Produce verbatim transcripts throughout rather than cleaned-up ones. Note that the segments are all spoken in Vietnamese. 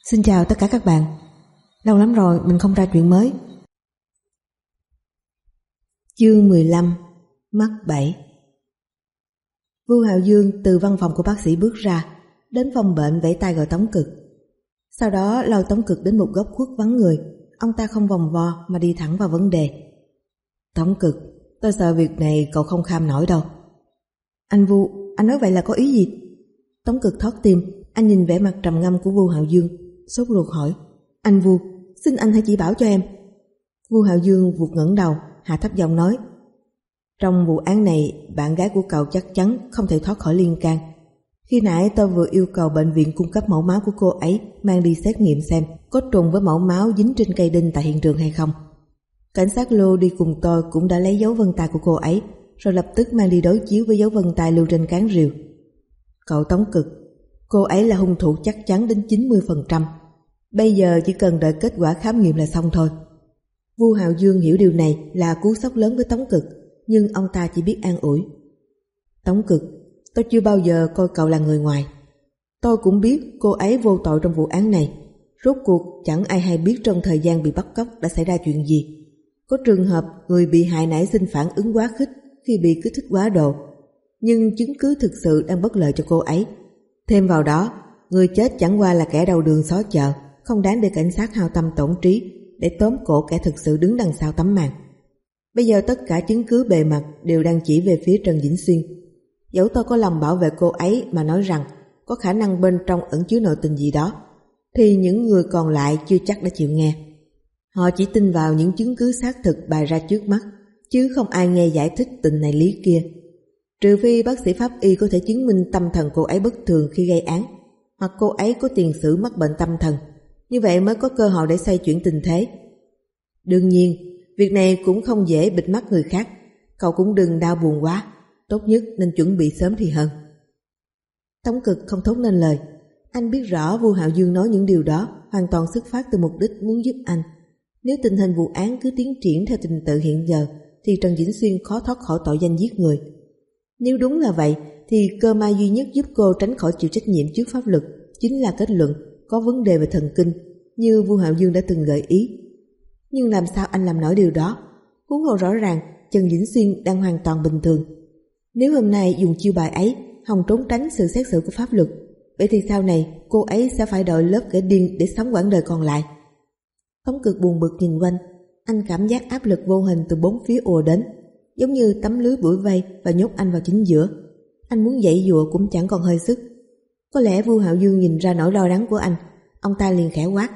Xin chào tất cả các bạn. Lâu lắm rồi mình không ra chuyện mới. Chương mười lăm. Mắc bẫy. Vu Hạo Dương từ văn phòng của bác sĩ bước ra, đến phòng bệnh vẫy tay gọi Tống Cực. Sau đó lôi Tống Cực đến một góc khuất vắng người. Ông ta không vòng vo mà đi thẳng vào vấn đề. Tống Cực, tôi sợ việc này cậu không kham nổi đâu. Anh Vu, anh nói vậy là có ý gì? Tống Cực thót tim, anh nhìn vẻ mặt trầm ngâm của Vu Hạo Dương, sốt ruột hỏi. Anh Vu, xin anh hãy chỉ bảo cho em. Vu Hạo Dương vụt ngẩng đầu, hạ thấp giọng nói. Trong vụ án này, bạn gái của cậu chắc chắn không thể thoát khỏi liên can. Khi nãy tôi vừa yêu cầu bệnh viện cung cấp mẫu máu của cô ấy mang đi xét nghiệm xem có trùng với mẫu máu dính trên cây đinh tại hiện trường hay không. Cảnh sát Lô đi cùng tôi cũng đã lấy dấu vân tay của cô ấy, rồi lập tức mang đi đối chiếu với dấu vân tay lưu trên cán rìu. Cậu Tống Cực, cô ấy là hung thủ chắc chắn đến chín mươi phần trăm. Bây giờ chỉ cần đợi kết quả khám nghiệm là xong thôi. Vu Hạo Dương hiểu điều này là cú sốc lớn với Tống Cực, nhưng ông ta chỉ biết an ủi. Tống Cực, tôi chưa bao giờ coi cậu là người ngoài. Tôi cũng biết cô ấy vô tội trong vụ án này. Rốt cuộc chẳng ai hay biết trong thời gian bị bắt cóc đã xảy ra chuyện gì. Có trường hợp người bị hại nảy sinh phản ứng quá khích khi bị kích thích quá độ, nhưng chứng cứ thực sự đang bất lợi cho cô ấy. Thêm vào đó, người chết chẳng qua là kẻ đầu đường xó chợ, không đáng để cảnh sát hao tâm tổn trí để tóm cổ kẻ thực sự đứng đằng sau tấm màn. Bây giờ tất cả chứng cứ bề mặt đều đang chỉ về phía Trần Vĩnh Xuyên. Dẫu tôi có lòng bảo vệ cô ấy mà nói rằng có khả năng bên trong ẩn chứa nội tình gì đó, thì những người còn lại chưa chắc đã chịu nghe. Họ chỉ tin vào những chứng cứ xác thực bày ra trước mắt, chứ không ai nghe giải thích tình này lý kia. Trừ phi bác sĩ pháp y có thể chứng minh tâm thần cô ấy bất thường khi gây án, hoặc cô ấy có tiền sử mắc bệnh tâm thần, như vậy mới có cơ hội để xoay chuyển tình thế. Đương nhiên, việc này cũng không dễ bịt mắt người khác. Cậu cũng đừng đau buồn quá, tốt nhất nên chuẩn bị sớm thì hơn. Tống Cực không thốt nên lời. Anh biết rõ Vu Hạo Dương nói những điều đó hoàn toàn xuất phát từ mục đích muốn giúp anh. Nếu tình hình vụ án cứ tiến triển theo trình tự hiện giờ, thì Trần Vĩnh Xuyên khó thoát khỏi tội danh giết người. Nếu đúng là vậy, thì cơ may duy nhất giúp cô tránh khỏi chịu trách nhiệm trước pháp luật chính là kết luận có vấn đề về thần kinh, như Vu Hạo Dương đã từng gợi ý. Nhưng làm sao anh làm nổi điều đó? Huống hồ rõ ràng Trần Vĩnh Xuyên đang hoàn toàn bình thường. Nếu hôm nay dùng chiêu bài ấy, hòng trốn tránh sự xét xử của pháp luật, vậy thì sau này cô ấy sẽ phải đội lớp kẻ điên để sống quãng đời còn lại. Tống Cực buồn bực nhìn quanh, anh cảm giác áp lực vô hình từ bốn phía ùa đến, giống như tấm lưới bủi vây và nhốt anh vào chính giữa. Anh muốn giãy giụa cũng chẳng còn hơi sức. Có lẽ Vu Hạo Dương nhìn ra nỗi lo lắng của anh, ông ta liền khẽ quát.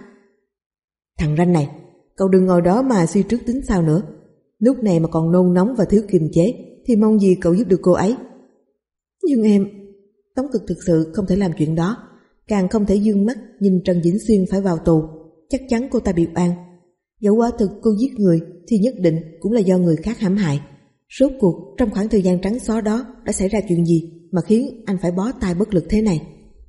Thằng ranh này, cậu đừng ngồi đó mà suy trước tính sau nữa. Lúc này mà còn nôn nóng và thiếu kiềm chế, thì mong gì cậu giúp được cô ấy. Nhưng em... Tống Cực thực sự không thể làm chuyện đó, càng không thể dương mắt nhìn Trần Vĩnh Xuyên phải vào tù. Chắc chắn cô ta bị oan. Dẫu quả thực cô giết người thì nhất định cũng là do người khác hãm hại. Rốt cuộc trong khoảng thời gian trắng xóa đó đã xảy ra chuyện gì mà khiến anh phải bó tay bất lực thế này?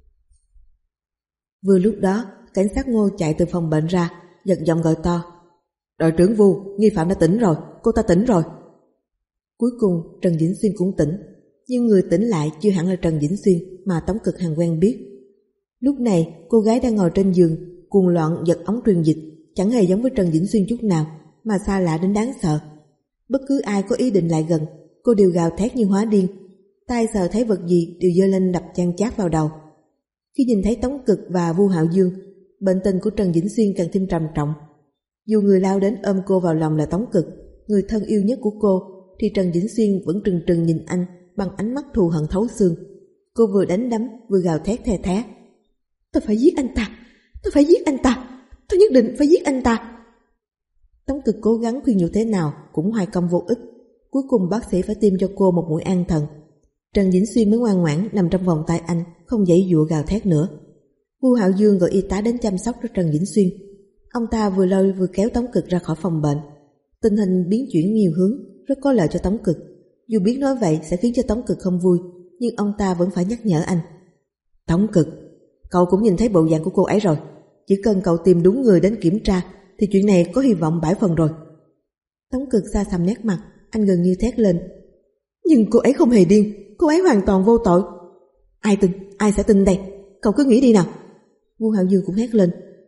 Vừa lúc đó, cảnh sát Ngô chạy từ phòng bệnh ra, giật giọng gọi to. Đội trưởng Vu, nghi phạm đã tỉnh rồi, cô ta tỉnh rồi. Cuối cùng Trần Vĩnh Xuyên cũng tỉnh, nhưng người tỉnh lại chưa hẳn là Trần Vĩnh Xuyên mà Tống Cực hằng quen biết. Lúc này cô gái đang ngồi trên giường cuồng loạn giật ống truyền dịch, chẳng hề giống với Trần Vĩnh Xuyên chút nào, mà xa lạ đến đáng sợ. Bất cứ ai có ý định lại gần, cô đều gào thét như hóa điên, tay sờ thấy vật gì đều giơ lên đập chan chát vào đầu. Khi nhìn thấy Tống Cực và Vu Hạo Dương, bệnh tình của Trần Vĩnh Xuyên càng thêm trầm trọng. Dù người lao đến ôm cô vào lòng là Tống Cực, người thân yêu nhất của cô, thì Trần Vĩnh Xuyên vẫn trừng trừng nhìn anh bằng ánh mắt thù hận thấu xương. Cô vừa đánh đấm vừa gào thét the thé. Tôi phải giết anh ta, tôi phải giết anh ta, tôi nhất định phải giết anh ta. Tống Cực cố gắng khuyên nhủ thế nào cũng hoài công vô ích. Cuối cùng bác sĩ phải tiêm cho cô một mũi an thần. Trần Vĩnh Xuyên mới ngoan ngoãn nằm trong vòng tay anh, không giãy giụa gào thét nữa. Vu Hạo Dương gọi y tá đến chăm sóc cho Trần Vĩnh Xuyên. Ông ta vừa lôi vừa kéo Tống Cực ra khỏi phòng bệnh. Tình hình biến chuyển nhiều hướng, rất có lợi cho Tống Cực. Dù biết nói vậy sẽ khiến cho Tống Cực không vui, nhưng ông ta vẫn phải nhắc nhở anh. Tống Cực, cậu cũng nhìn thấy bộ dạng của cô ấy rồi. Chỉ cần cậu tìm đúng người đến kiểm tra thì chuyện này có hy vọng bãi phần rồi. Tống Cực xa xăm nét mặt, anh gần như thét lên. Nhưng cô ấy không hề điên, cô ấy hoàn toàn vô tội. Ai tin, ai sẽ tin đây? Cậu cứ nghĩ đi nào. Vu Hạo Dương cũng hét lên.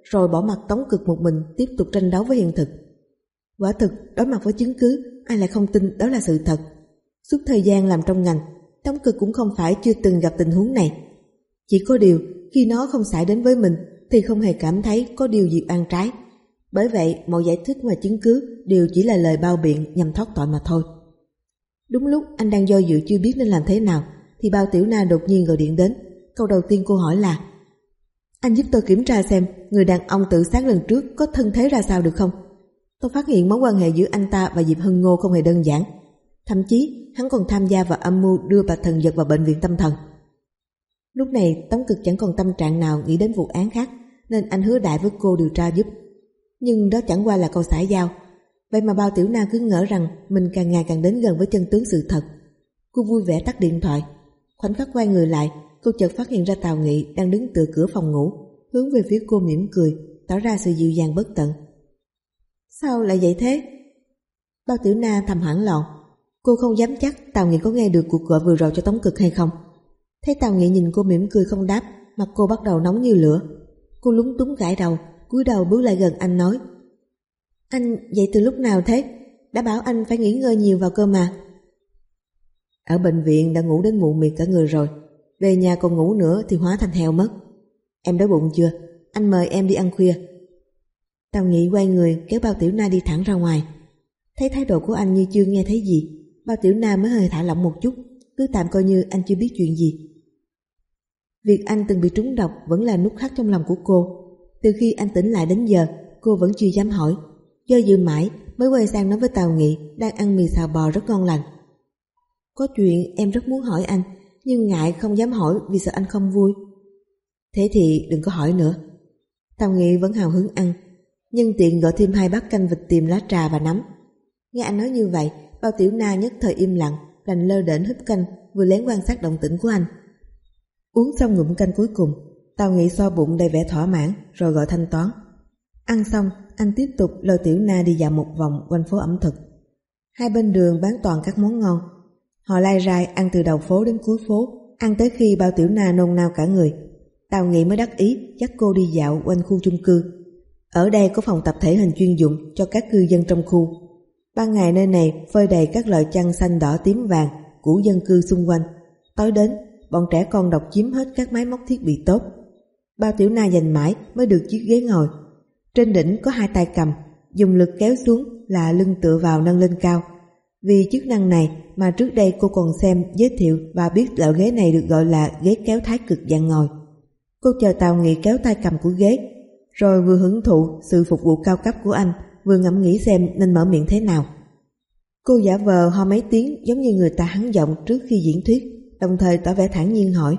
rồi bỏ mặc Tống Cực một mình tiếp tục tranh đấu với hiện thực. Quả thực, đối mặt với chứng cứ, ai lại không tin đó là sự thật. Suốt thời gian làm trong ngành, Tống Cực cũng không phải chưa từng gặp tình huống này. Chỉ có điều, khi nó không xảy đến với mình thì không hề cảm thấy có điều gì oan trái. Bởi vậy, mọi giải thích và chứng cứ đều chỉ là lời bao biện nhằm thoát tội mà thôi. Đúng lúc anh đang do dự chưa biết nên làm thế nào, thì Bao Tiểu Na đột nhiên gọi điện đến. Câu đầu tiên cô hỏi là: anh giúp tôi kiểm tra xem người đàn ông tự sát lần trước có thân thế ra sao được không? Tôi phát hiện mối quan hệ giữa anh ta và Diệp Hân Ngô không hề đơn giản. Thậm chí hắn còn tham gia vào âm mưu đưa Bạch Thần Dật vào bệnh viện tâm thần. Lúc này Tống Cực chẳng còn tâm trạng nào nghĩ đến vụ án khác, nên anh hứa đại với cô điều tra giúp. Nhưng đó chẳng qua là câu xã giao. Vậy mà Bao Tiểu Na cứ ngỡ rằng mình càng ngày càng đến gần với chân tướng sự thật. Cô vui vẻ tắt điện thoại. Khoảnh khắc quay người lại, cô chợt phát hiện ra Tào Nghị đang đứng tựa cửa phòng ngủ, hướng về phía cô mỉm cười, tỏ ra sự dịu dàng bất tận. Sao lại vậy thế? Bao Tiểu Na thầm hoảng loạn. Cô không dám chắc Tào Nghị có nghe được cuộc gọi vừa rồi cho Tống Cực hay không. Thấy Tào Nghị nhìn cô mỉm cười không đáp, mặt cô bắt đầu nóng như lửa. Cô lúng túng gãi đầu, cúi đầu bước lại gần anh nói: anh dậy từ lúc nào thế? Đã bảo anh phải nghỉ ngơi nhiều vào cơ mà. Ở bệnh viện đã ngủ đến muộn miệt cả người rồi, về nhà còn ngủ nữa thì hóa thành heo mất. Em đói bụng chưa? Anh mời em đi ăn khuya. Tào Nghị quay người kéo Bao Tiểu Na đi thẳng ra ngoài. Thấy thái độ của anh như chưa nghe thấy gì, Bao Tiểu Na mới hơi thả lỏng một chút, cứ tạm coi như anh chưa biết chuyện gì. Việc anh từng bị trúng độc vẫn là nút thắt trong lòng của cô. Từ khi anh tỉnh lại đến giờ, cô vẫn chưa dám hỏi. Do dự mãi mới quay sang nói với Tào Nghị đang ăn mì xào bò rất ngon lành: có chuyện em rất muốn hỏi anh, nhưng ngại không dám hỏi vì sợ anh không vui. Thế thì đừng có hỏi nữa. Tào Nghị vẫn hào hứng ăn, nhân tiện gọi thêm hai bát canh vịt tiềm lá trà và nấm. Nghe anh nói như vậy, Bao Tiểu Na nhất thời im lặng, đành lơ đễnh húp canh, vừa lén quan sát động tĩnh của anh. Uống xong ngụm canh cuối cùng, Tào Nghị so bụng đầy vẻ thỏa mãn rồi gọi thanh toán. Ăn xong, anh tiếp tục lôi Tiểu Na đi dạo một vòng quanh phố ẩm thực. Hai bên đường bán toàn các món ngon. Họ lai rai ăn từ đầu phố đến cuối phố, ăn tới khi Bao Tiểu Na nôn nao cả người. Tào Nghị mới đắc ý dắt cô đi dạo quanh khu chung cư. Ở đây có phòng tập thể hình chuyên dụng cho các cư dân trong khu. Ban ngày nơi này phơi đầy các loại chăn xanh đỏ tím vàng của dân cư xung quanh. Tối đến, bọn trẻ con độc chiếm hết các máy móc thiết bị tốt. Bao Tiểu Na giành mãi mới được chiếc ghế ngồi. Trên đỉnh có hai tay cầm, dùng lực kéo xuống là lưng tựa vào nâng lên cao. Vì chức năng này mà trước đây cô còn xem, giới thiệu và biết loại ghế này được gọi là ghế kéo thái cực dạng ngồi. Cô chờ Tào Nghị kéo tay cầm của ghế, rồi vừa hưởng thụ sự phục vụ cao cấp của anh, vừa ngẫm nghĩ xem nên mở miệng thế nào. Cô giả vờ ho mấy tiếng giống như người ta hắn giọng trước khi diễn thuyết, đồng thời tỏ vẻ thản nhiên hỏi: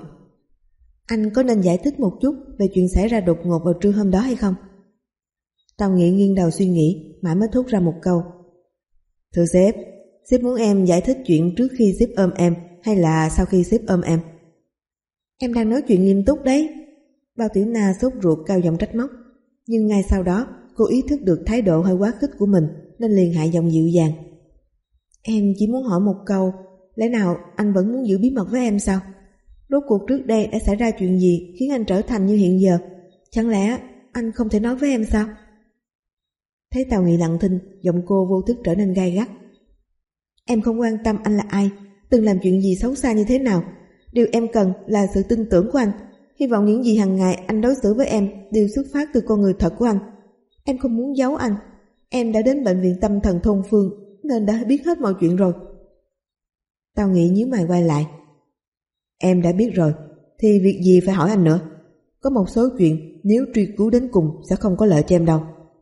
anh có nên giải thích một chút về chuyện xảy ra đột ngột vào trưa hôm đó hay không? Tào Nghị nghiêng đầu suy nghĩ, mãi mới thốt ra một câu: thưa sếp, sếp muốn em giải thích chuyện trước khi sếp ôm em hay là sau khi sếp ôm em? Em đang nói chuyện nghiêm túc đấy. Bao Tiểu Na sốt ruột cao giọng trách móc, nhưng ngay sau đó cô ý thức được thái độ hơi quá khích của mình nên liền hạ giọng dịu dàng: em chỉ muốn hỏi một câu, lẽ nào anh vẫn muốn giữ bí mật với em sao? Rốt cuộc trước đây đã xảy ra chuyện gì khiến anh trở thành như hiện giờ? Chẳng lẽ anh không thể nói với em sao? Thấy Tào Nghị lặng thinh, giọng cô vô thức trở nên gay gắt. Em không quan tâm anh là ai, từng làm chuyện gì xấu xa như thế nào. Điều em cần là sự tin tưởng của anh. Hy vọng những gì hàng ngày anh đối xử với em đều xuất phát từ con người thật của anh. Em không muốn giấu anh. Em đã đến bệnh viện tâm thần thôn Phương nên đã biết hết mọi chuyện rồi. Tào Nghị nhíu mày quay lại. Em đã biết rồi, thì việc gì phải hỏi anh nữa? Có một số chuyện nếu truy cứu đến cùng sẽ không có lợi cho em đâu.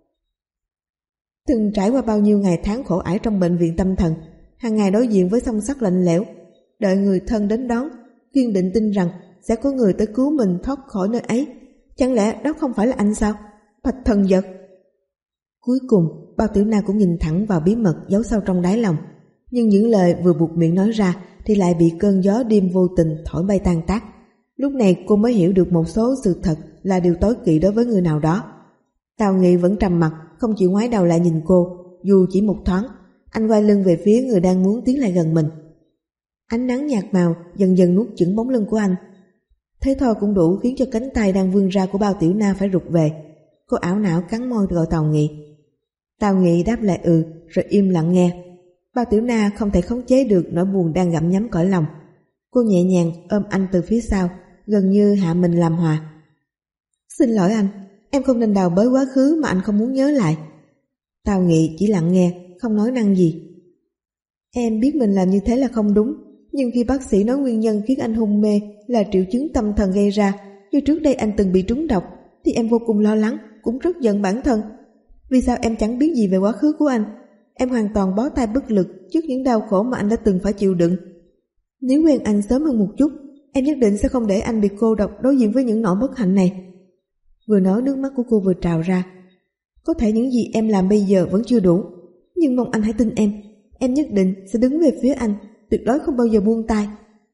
Từng trải qua bao nhiêu ngày tháng khổ ải trong bệnh viện tâm thần, hàng ngày đối diện với song sắt lạnh lẽo, đợi người thân đến đón, kiên định tin rằng sẽ có người tới cứu mình thoát khỏi nơi ấy. Chẳng lẽ đó không phải là anh sao? Bạch Thần Dật. Cuối cùng Bao Tiểu Na cũng nhìn thẳng vào bí mật giấu sâu trong đáy lòng, nhưng những lời vừa buộc miệng nói ra thì lại bị cơn gió đêm vô tình thổi bay tan tác. Lúc này cô mới hiểu được một số sự thật là điều tối kỵ đối với người nào đó. Tào Nghị vẫn trầm mặc, không chịu ngoái đầu lại nhìn cô, dù chỉ một thoáng. Anh quay lưng về phía người đang muốn tiến lại gần mình. Ánh nắng nhạt màu dần dần nuốt chửng bóng lưng của anh. Thế thôi cũng đủ khiến cho cánh tay đang vươn ra của Bao Tiểu Na phải rụt về. Cô ảo não cắn môi gọi Tào Nghị. Tào Nghị đáp lại ừ, rồi im lặng nghe. Bao Tiểu Na không thể khống chế được nỗi buồn đang gặm nhấm cõi lòng. Cô nhẹ nhàng ôm anh từ phía sau, gần như hạ mình làm hòa. Xin lỗi anh, em không nên đào bới quá khứ mà anh không muốn nhớ lại. Tào Nghị chỉ lặng nghe, không nói năng gì. Em biết mình làm như thế là không đúng, nhưng khi bác sĩ nói nguyên nhân khiến anh hôn mê là triệu chứng tâm thần gây ra, như trước đây anh từng bị trúng độc, thì em vô cùng lo lắng, cũng rất giận bản thân. Vì sao em chẳng biết gì về quá khứ của anh? Em hoàn toàn bó tay bất lực trước những đau khổ mà anh đã từng phải chịu đựng. Nếu quen anh sớm hơn một chút, em nhất định sẽ không để anh bị cô độc đối diện với những nỗi bất hạnh này. Vừa nói nước mắt của cô vừa trào ra. Có thể những gì em làm bây giờ vẫn chưa đủ, nhưng mong anh hãy tin em. Em nhất định sẽ đứng về phía anh, tuyệt đối không bao giờ buông tay.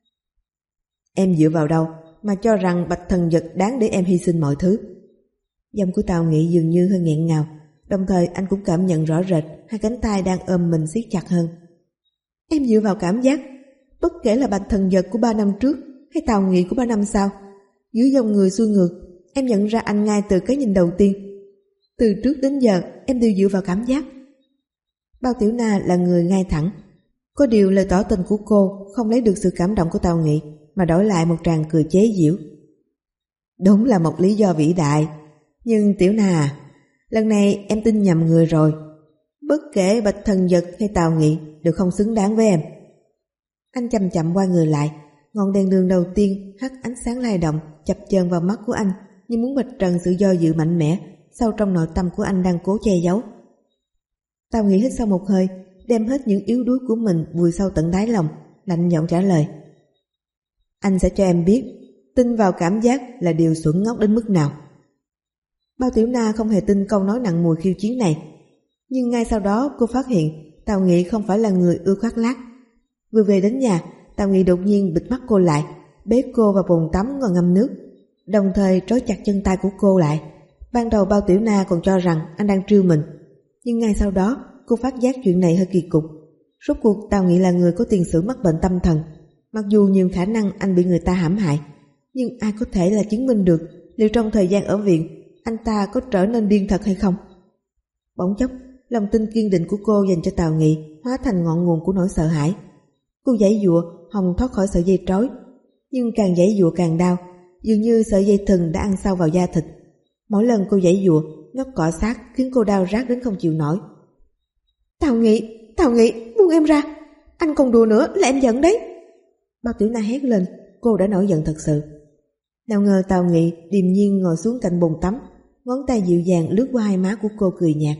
Em dựa vào đâu mà cho rằng Bạch Thần Dật đáng để em hy sinh mọi thứ? Giọng của Tào Nghị dường như hơi nghẹn ngào, đồng thời anh cũng cảm nhận rõ rệt hai cánh tay đang ôm mình siết chặt hơn. Em dựa vào cảm giác. Bất kể là Bạch Thần Dật của ba năm trước hay Tào Nghị của ba năm sau, dưới dòng người xuôi ngược, em nhận ra anh ngay từ cái nhìn đầu tiên. Từ trước đến giờ em đều dựa vào cảm giác. Bao Tiểu Na là người ngay thẳng. Có điều lời tỏ tình của cô không lấy được sự cảm động của Tào Nghị, mà đổi lại một tràng cười chế giễu. Đúng là một lý do vĩ đại. Nhưng Tiểu Na à, lần này em tin nhầm người rồi. Bất kể Bạch Thần Dật hay Tào Nghị đều không xứng đáng với em. Anh chậm chậm quay người lại. Ngọn đèn đường đầu tiên hắt ánh sáng lay động chập chờn vào mắt của anh, như muốn vạch trần sự do dự mạnh mẽ sâu trong nội tâm của anh đang cố che giấu. Tào Nghị hít sâu một hơi, đem hết những yếu đuối của mình vùi sâu tận đáy lòng, lạnh giọng trả lời. Anh sẽ cho em biết tin vào cảm giác là điều xuẩn ngốc đến mức nào. Bao Tiểu Na không hề tin câu nói nặng mùi khiêu chiến này, nhưng ngay sau đó cô phát hiện Tào Nghị không phải là người ưa khoác lác. Vừa về đến nhà, Tào Nghị đột nhiên bịt mắt cô lại, bế cô vào bồn tắm ngồi ngâm nước, đồng thời trói chặt chân tay của cô lại. Ban đầu Bao Tiểu Na còn cho rằng anh đang trêu mình, nhưng ngay sau đó cô phát giác chuyện này hơi kỳ cục. Rốt cuộc Tào Nghị là người có tiền sử mắc bệnh tâm thần. Mặc dù nhiều khả năng anh bị người ta hãm hại, nhưng ai có thể là chứng minh được liệu trong thời gian ở viện anh ta có trở nên điên thật hay không. Bỗng chốc, lòng tin kiên định của cô dành cho Tào Nghị hóa thành ngọn nguồn của nỗi sợ hãi. Cô giãy giụa hòng thoát khỏi sợi dây trói, nhưng càng giãy giụa càng đau, dường như sợi dây thừng đã ăn sâu vào da thịt. Mỗi lần cô giãy giụa, nó cọ sát khiến cô đau rát đến không chịu nổi. Tào Nghị, Tào Nghị, buông em ra, anh còn đùa nữa là em giận đấy. Bao Tiểu Na hét lên, cô đã nổi giận thật sự. Nào ngờ Tào Nghị điềm nhiên ngồi xuống cạnh bồn tắm, ngón tay dịu dàng lướt qua hai má của cô cười nhạt.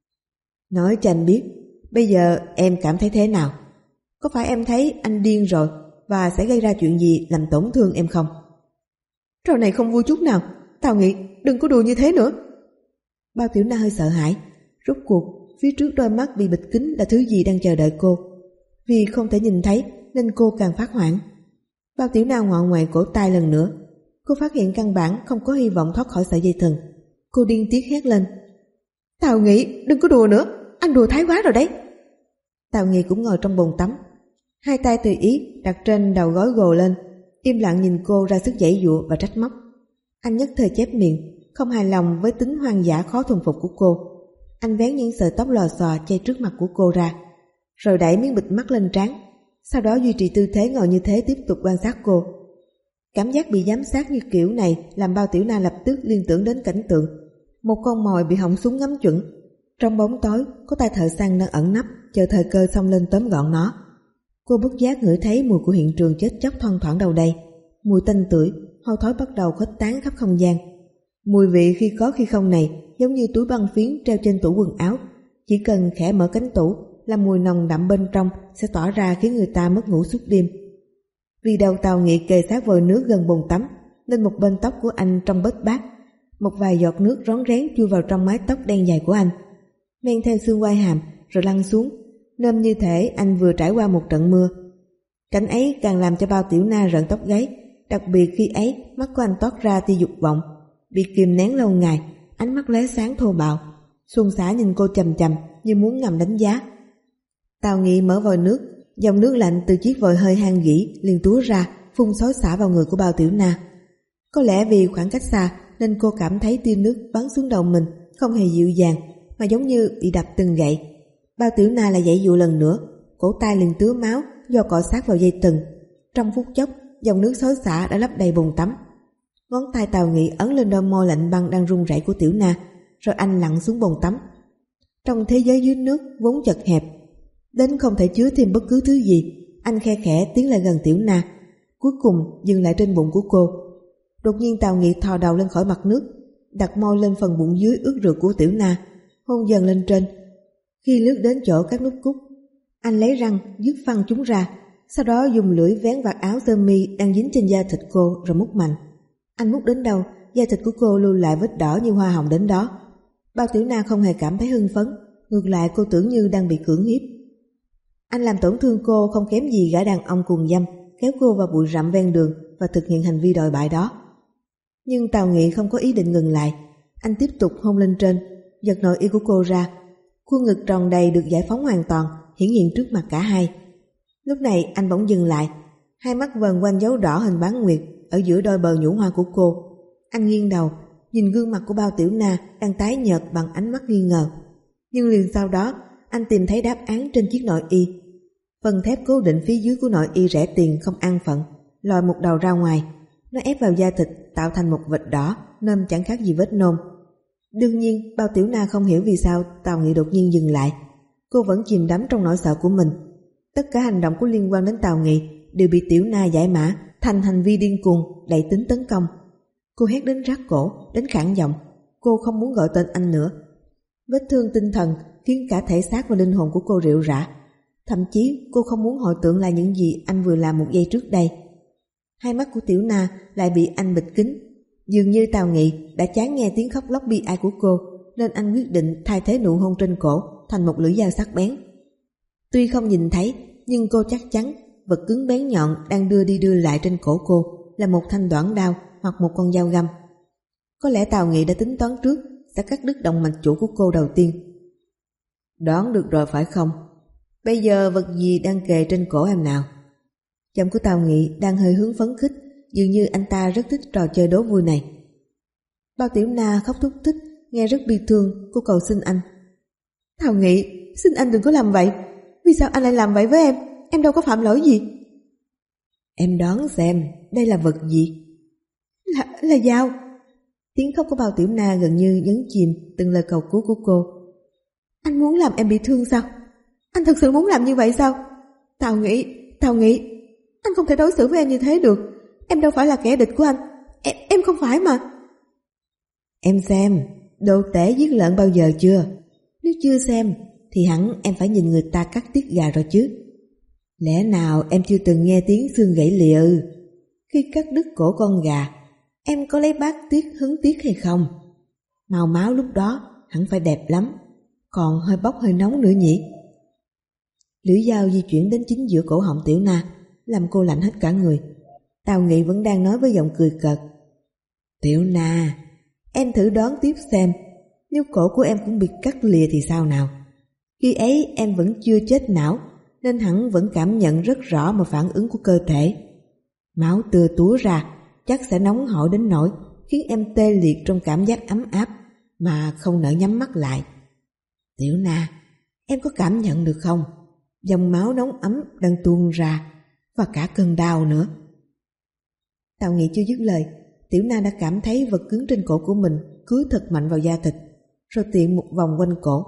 Nói cho anh biết, bây giờ em cảm thấy thế nào? Có phải em thấy anh điên rồi và sẽ gây ra chuyện gì làm tổn thương em không? Trò này không vui chút nào. Tào Nghị, đừng có đùa như thế nữa. Bao Tiểu Na hơi sợ hãi. Rốt cuộc phía trước đôi mắt bị bịt kín là thứ gì đang chờ đợi cô. Vì không thể nhìn thấy nên cô càng phát hoảng. Bao Tiểu Na ngoạ ngoại cổ tay lần nữa. Cô phát hiện căn bản không có hy vọng thoát khỏi sợi dây thừng. Cô điên tiết hét lên. Tào Nghị, đừng có đùa nữa, anh đùa thái quá rồi đấy. Tào Nghị cũng ngồi trong bồn tắm, hai tay tùy ý đặt trên đầu gối gồ lên, im lặng nhìn cô ra sức giãy giụa và trách móc. Anh nhất thời chép miệng, không hài lòng với tính hoang dã khó thuần phục của cô. Anh vén những sợi tóc lò xò che trước mặt của cô ra, rồi đẩy miếng bịt mắt lên trán, sau đó duy trì tư thế ngồi như thế tiếp tục quan sát cô. Cảm giác bị giám sát như kiểu này làm Bao Tiểu Na lập tức liên tưởng đến cảnh tượng một con mồi bị họng súng ngắm chuẩn. Trong bóng tối có tay thợ săn đang ẩn nấp chờ thời cơ xông lên tóm gọn nó. Cô bất giác ngửi thấy mùi của hiện trường chết chóc thoang thoảng đầu đây, mùi tanh tưởi, hôi thối bắt đầu khuếch tán khắp không gian. Mùi vị khi có khi không này giống như túi băng phiến treo trên tủ quần áo, chỉ cần khẽ mở cánh tủ là mùi nồng đậm bên trong sẽ tỏa ra khiến người ta mất ngủ suốt đêm. Vì đầu Tào Nghị kề sát vòi nước gần bồn tắm nên một bên tóc của anh trong bết bát, một vài giọt nước rón rén chui vào trong mái tóc đen dài của anh, men theo xương quai hàm rồi lăn xuống, nôm như thể anh vừa trải qua một trận mưa. Cảnh ấy càng làm cho Bao Tiểu Na rợn tóc gáy, đặc biệt khi ấy mắt của anh toát ra tia dục vọng, bị kìm nén lâu ngày, ánh mắt lóe sáng thô bạo, xuân xả nhìn cô chằm chằm như muốn ngầm đánh giá. Tào Nghị mở vòi nước, dòng nước lạnh từ chiếc vòi hơi han gỉ liền túa ra, phun xối xả vào người của Bao Tiểu Na. Có lẽ vì khoảng cách xa nên cô cảm thấy tia nước bắn xuống đầu mình không hề dịu dàng mà giống như bị đập từng gậy. Bao Tiểu Na lại giãy dụa lần nữa, cổ tay liền tứa máu do cọ sát vào dây thừng. Trong phút chốc, dòng nước xối xả đã lấp đầy bồn tắm. Ngón tay Tào Nghị ấn lên đôi môi lạnh băng đang run rẩy của Tiểu Na, rồi anh lặn xuống bồn tắm. Trong thế giới dưới nước vốn chật hẹp, đến không thể chứa thêm bất cứ thứ gì, anh khe khẽ tiến lại gần Tiểu Na, cuối cùng dừng lại trên bụng của cô. Đột nhiên Tào Nghị thò đầu lên khỏi mặt nước, đặt môi lên phần bụng dưới ướt rượt của Tiểu Na, hôn dần lên trên. Khi lướt đến chỗ các nút cúc, anh lấy răng dứt phăng chúng ra, sau đó dùng lưỡi vén vạt áo sơ mi đang dính trên da thịt cô rồi mút mạnh. Anh mút đến đâu, da thịt của cô lưu lại vết đỏ như hoa hồng đến đó. Bao Tiểu Na không hề cảm thấy hưng phấn, ngược lại cô tưởng như đang bị cưỡng hiếp. Anh làm tổn thương cô không kém gì gã đàn ông cuồng dâm kéo cô vào bụi rậm ven đường và thực hiện hành vi đồi bại đó. Nhưng Tào Nghị không có ý định ngừng lại. Anh tiếp tục hôn lên trên, giật nội y của cô ra. Khuôn ngực tròn đầy được giải phóng hoàn toàn, hiển hiện trước mặt cả hai. Lúc này anh bỗng dừng lại, hai mắt vờn quanh dấu đỏ hình bán nguyệt ở giữa đôi bờ nhũ hoa của cô. Anh nghiêng đầu, nhìn gương mặt của Bao Tiểu Na đang tái nhợt bằng ánh mắt nghi ngờ. Nhưng liền sau đó, anh tìm thấy đáp án trên chiếc nội y. Phần thép cố định phía dưới của nội y rẻ tiền không an phận, lòi một đầu ra ngoài. Nó ép vào da thịt tạo thành một vệt đỏ, nôm chẳng khác gì vết nôn. Đương nhiên, Bao Tiểu Na không hiểu vì sao Tào Nghị đột nhiên dừng lại. Cô vẫn chìm đắm trong nỗi sợ của mình. Tất cả hành động có liên quan đến Tào Nghị đều bị Tiểu Na giải mã thành hành vi điên cuồng, đầy tính tấn công. Cô hét đến rát cổ, đến khản giọng. Cô không muốn gọi tên anh nữa. Vết thương tinh thần khiến cả thể xác và linh hồn của cô rệu rã. Thậm chí cô không muốn hồi tưởng lại những gì anh vừa làm một giây trước đây. Hai mắt của Tiểu Na lại bị anh bịt kín. Dường như Tào Nghị đã chán nghe tiếng khóc lóc bi ai của cô, nên anh quyết định thay thế nụ hôn trên cổ thành một lưỡi dao sắc bén. Tuy không nhìn thấy, nhưng cô chắc chắn vật cứng bén nhọn đang đưa đi đưa lại trên cổ cô là một thanh đoản đao hoặc một con dao găm. Có lẽ Tào Nghị đã tính toán trước sẽ cắt đứt động mạch chủ của cô đầu tiên. Đoán được rồi phải không? Bây giờ vật gì đang kề trên cổ em nào? Giọng của Tào Nghị đang hơi hướng phấn khích, dường như anh ta rất thích trò chơi đố vui này. Bao Tiểu Na khóc thút thít, nghe rất bi thương, cô cầu xin anh. Tào Nghị, xin anh đừng có làm vậy. Vì sao anh lại làm vậy với em? Em đâu có phạm lỗi gì. Em đoán xem, đây là vật gì? Là, là dao. Tiếng khóc của Bao Tiểu Na gần như nhấn chìm từng lời cầu cứu của cô. Anh muốn làm em bị thương sao? Anh thật sự muốn làm như vậy sao? Tào Nghị, Tào Nghị, anh không thể đối xử với em như thế được. Em đâu phải là kẻ địch của anh. Em, em không phải mà. Em xem, đồ tể giết lợn bao giờ chưa? Nếu chưa xem, thì hẳn em phải nhìn người ta cắt tiết gà rồi chứ. Lẽ nào em chưa từng nghe tiếng xương gãy lìa ư? Khi cắt đứt cổ con gà, em có lấy bát tiết hứng tiết hay không? Màu máu lúc đó hẳn phải đẹp lắm, còn hơi bốc hơi nóng nữa nhỉ? Lưỡi dao di chuyển đến chính giữa cổ họng Tiểu Na, làm cô lạnh hết cả người. Tào Nghị vẫn đang nói với giọng cười cợt. Tiểu Na, em thử đoán tiếp xem, nếu cổ của em cũng bị cắt lìa thì sao nào? Khi ấy em vẫn chưa chết não, nên hẳn vẫn cảm nhận rất rõ một phản ứng của cơ thể. Máu tưa túa ra, chắc sẽ nóng hổi đến nỗi khiến em tê liệt trong cảm giác ấm áp mà không nỡ nhắm mắt lại. Tiểu Na, em có cảm nhận được không? Dòng máu nóng ấm đang tuôn ra, và cả cơn đau nữa. Tào Nghị chưa dứt lời, Tiểu Na đã cảm thấy vật cứng trên cổ của mình cứa thật mạnh vào da thịt, rồi tiện một vòng quanh cổ.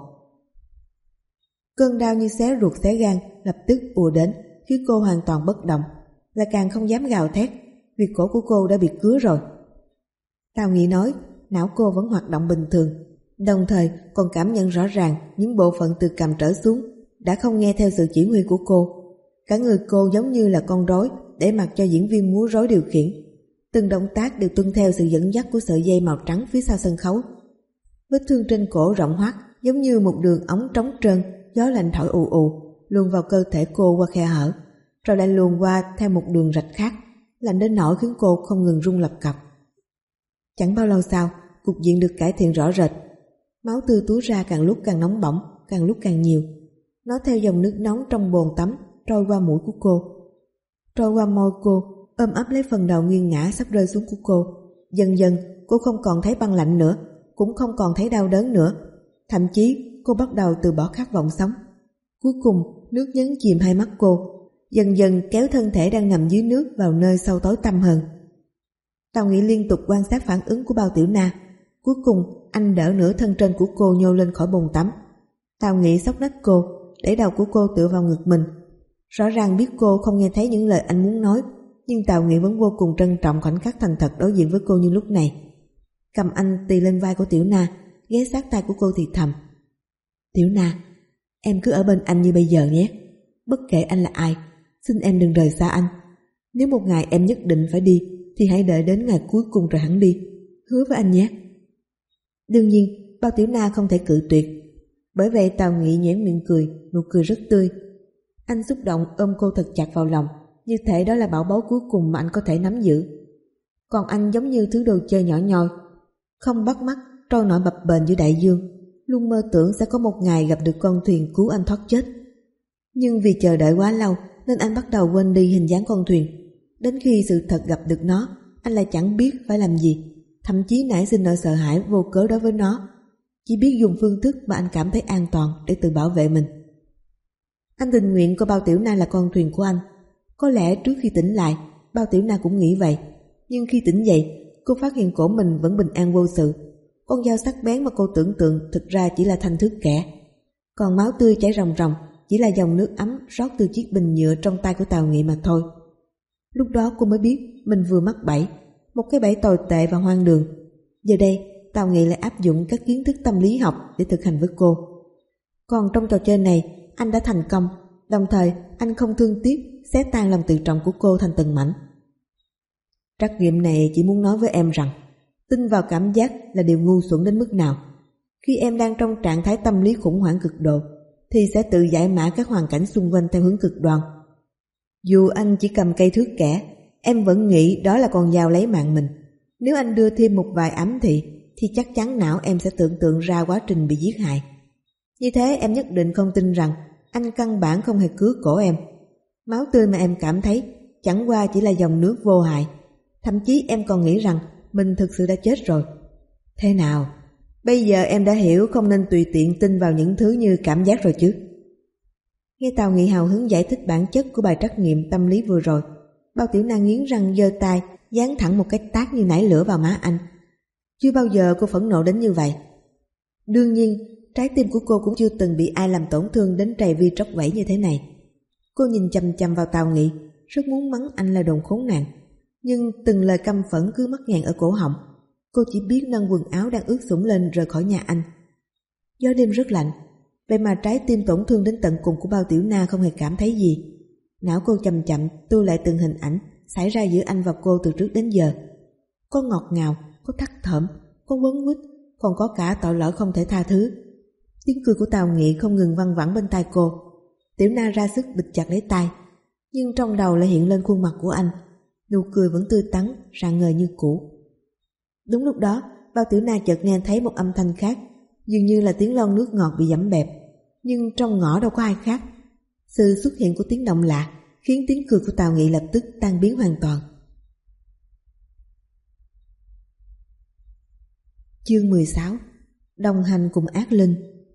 Cơn đau như xé ruột xé gan lập tức ùa đến, khiến cô hoàn toàn bất động, lại càng không dám gào thét vì cổ của cô đã bị cứa rồi. Tào Nghị nói, não cô vẫn hoạt động bình thường, đồng thời còn cảm nhận rõ ràng những bộ phận từ cằm trở xuống đã không nghe theo sự chỉ huy của cô. Cả người cô giống như là con rối để mặc cho diễn viên múa rối điều khiển. Từng động tác đều tuân theo sự dẫn dắt của sợi dây màu trắng phía sau sân khấu. Vết thương trên cổ rộng hoắt giống như một đường ống trống trơn, gió lạnh thổi ù ù luồn vào cơ thể cô qua khe hở, rồi lại luồn qua theo một đường rạch khác, lạnh đến nỗi khiến cô không ngừng rung lập cập. Chẳng bao lâu sau, cục diện được cải thiện rõ rệt. Máu tươi túa ra càng lúc càng nóng bỏng, càng lúc càng nhiều. Nó theo dòng nước nóng trong bồn tắm trôi qua mũi của cô, trôi qua môi cô, ôm ấp lấy phần đầu nghiêng ngã sắp rơi xuống của cô. Dần dần cô không còn thấy băng lạnh nữa, cũng không còn thấy đau đớn nữa. Thậm chí cô bắt đầu từ bỏ khát vọng sống. Cuối cùng nước nhấn chìm hai mắt cô, dần dần kéo thân thể đang nằm dưới nước vào nơi sâu tối tăm hơn. Tào Nghị liên tục quan sát phản ứng của Bao Tiểu Na. Cuối cùng anh đỡ nửa thân trên của cô nhô lên khỏi bồn tắm. Tào Nghị xốc nách cô, để đầu của cô tựa vào ngực mình. Rõ ràng biết cô không nghe thấy những lời anh muốn nói, nhưng Tào Nghị vẫn vô cùng trân trọng khoảnh khắc thành thật đối diện với cô như lúc này. Cầm anh tì lên vai của Tiểu Na, ghé sát tay của cô thì thầm: Tiểu Na, em cứ ở bên anh như bây giờ nhé. Bất kể anh là ai, xin em đừng rời xa anh. Nếu một ngày em nhất định phải đi, thì hãy đợi đến ngày cuối cùng rồi hẳn đi. Hứa với anh nhé. Đương nhiên Bao Tiểu Na không thể cự tuyệt. Bởi vậy Tào Nghị nhoẻn miệng cười, nụ cười rất tươi. Anh xúc động ôm cô thật chặt vào lòng, như thể đó là bảo bối cuối cùng mà anh có thể nắm giữ. Còn anh giống như thứ đồ chơi nhỏ nhoi, không bắt mắt, trôi nổi bập bềnh giữa đại dương, luôn mơ tưởng sẽ có một ngày gặp được con thuyền cứu anh thoát chết. Nhưng vì chờ đợi quá lâu nên anh bắt đầu quên đi hình dáng con thuyền. Đến khi sự thật gặp được nó, anh lại chẳng biết phải làm gì, thậm chí nảy sinh nỗi sợ hãi vô cớ đối với nó, chỉ biết dùng phương thức mà anh cảm thấy an toàn để tự bảo vệ mình. Anh tình nguyện coi Bao Tiểu Na là con thuyền của anh. Có lẽ trước khi tỉnh lại, Bao Tiểu Na cũng nghĩ vậy, nhưng khi tỉnh dậy, cô phát hiện cổ mình vẫn bình an vô sự. Con dao sắc bén mà cô tưởng tượng thực ra chỉ là thanh thước kẻ, còn máu tươi chảy ròng ròng chỉ là dòng nước ấm rót từ chiếc bình nhựa trong tay của Tào Nghị mà thôi. Lúc đó cô mới biết mình vừa mắc bẫy, một cái bẫy tồi tệ và hoang đường. Giờ đây Tào Nghị lại áp dụng các kiến thức tâm lý học để thực hành với cô. Còn trong trò chơi này anh đã thành công, đồng thời anh không thương tiếc xé tan lòng tự trọng của cô thành từng mảnh. Trắc nghiệm này chỉ muốn nói với em rằng tin vào cảm giác là điều ngu xuẩn đến mức nào. Khi em đang trong trạng thái tâm lý khủng hoảng cực độ thì sẽ tự giải mã các hoàn cảnh xung quanh theo hướng cực đoan. Dù anh chỉ cầm cây thước kẻ, em vẫn nghĩ đó là con dao lấy mạng mình. Nếu anh đưa thêm một vài ám thị thì chắc chắn não em sẽ tưởng tượng ra quá trình bị giết hại. Như thế em nhất định không tin rằng anh căn bản không hề cứa cổ em. Máu tươi mà em cảm thấy chẳng qua chỉ là dòng nước vô hại. Thậm chí em còn nghĩ rằng mình thực sự đã chết rồi. Thế nào? Bây giờ em đã hiểu không nên tùy tiện tin vào những thứ như cảm giác rồi chứ? Nghe Tào Nghị hào hứng giải thích bản chất của bài trắc nghiệm tâm lý vừa rồi, Bao Tiểu Na nghiến răng giơ tay giáng thẳng một cái tát như nảy lửa vào má anh. Chưa bao giờ cô phẫn nộ đến như vậy. Đương nhiên trái tim của cô cũng chưa từng bị ai làm tổn thương đến trầy vi tróc vẫy như thế này. Cô nhìn chằm chằm vào Tào Nghị, rất muốn mắng anh là đồ khốn nạn, nhưng từng lời căm phẫn cứ mắc nghẹn ở cổ họng. Cô chỉ biết nâng quần áo đang ướt sũng lên rời khỏi nhà anh. Gió đêm rất lạnh, vậy mà trái tim tổn thương đến tận cùng của Bao Tiểu Na không hề cảm thấy gì. Não cô chậm chậm tua lại từng hình ảnh xảy ra giữa anh và cô từ trước đến giờ. Có ngọt ngào, có thắt thởm, có quấn quýt, còn có cả tội lỗi không thể tha thứ. Tiếng cười của Tào Nghị không ngừng văng vẳng bên tai cô. Tiểu Na ra sức bịt chặt lấy tai, nhưng trong đầu lại hiện lên khuôn mặt của anh. Nụ cười vẫn tươi tắn, rạng ngời như cũ. Đúng lúc đó, Bao Tiểu Na chợt nghe thấy một âm thanh khác, dường như là tiếng lon nước ngọt bị giẫm bẹp, nhưng trong ngõ đâu có ai khác. Sự xuất hiện của tiếng động lạ khiến tiếng cười của Tào Nghị lập tức tan biến hoàn toàn. Chương mười sáu. Đồng hành cùng ác linh.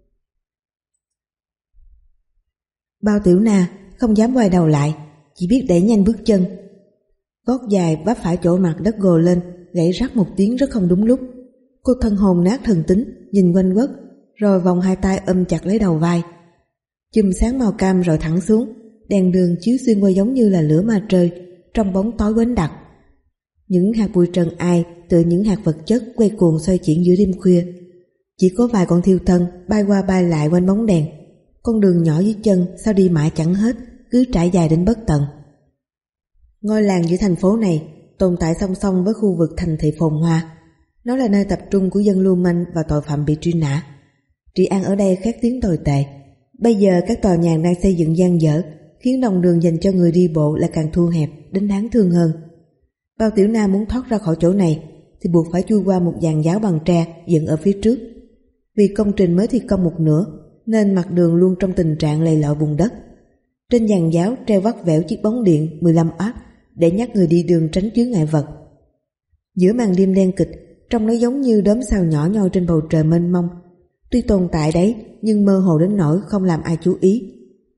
Bao Tiểu Na không dám quay đầu lại, chỉ biết đẩy nhanh bước chân. Gót dài vấp phải chỗ mặt đất gồ lên, gãy rắc một tiếng rất không đúng lúc. Cô thân hồn nát thần tính, nhìn quanh quất, rồi vòng hai tay ôm chặt lấy đầu vai. Chùm sáng màu cam rồi thẳng xuống, đèn đường chiếu xuyên qua giống như là lửa ma trời trong bóng tối quánh đặc. Những hạt bụi trần ai tựa những hạt vật chất quay cuồng xoay chuyển giữa đêm khuya. Chỉ có vài con thiêu thân bay qua bay lại quanh bóng đèn. Con đường nhỏ dưới chân sao đi mãi chẳng hết, cứ trải dài đến bất tận. Ngôi làng giữa thành phố này tồn tại song song với khu vực thành thị phồn hoa. Nó là nơi tập trung của dân lưu manh và tội phạm bị truy nã. Trị an ở đây khét tiếng tồi tệ. Bây giờ các tòa nhà đang xây dựng dang dở, khiến lòng đường dành cho người đi bộ lại càng thu hẹp đến đáng thương hơn. Bao Tiểu Na muốn thoát ra khỏi chỗ này thì buộc phải chui qua một giàn giáo bằng tre dựng ở phía trước. Vì công trình mới thi công một nửa nên mặt đường luôn trong tình trạng lầy lội bùn đất. Trên giàn giáo treo vắt vẻo chiếc bóng điện mười lăm oát để nhắc người đi đường tránh chướng ngại vật. Giữa màn đêm đen kịch, trông nó giống như đốm sao nhỏ nhoi trên bầu trời mênh mông. Tuy tồn tại đấy, nhưng mơ hồ đến nỗi không làm ai chú ý.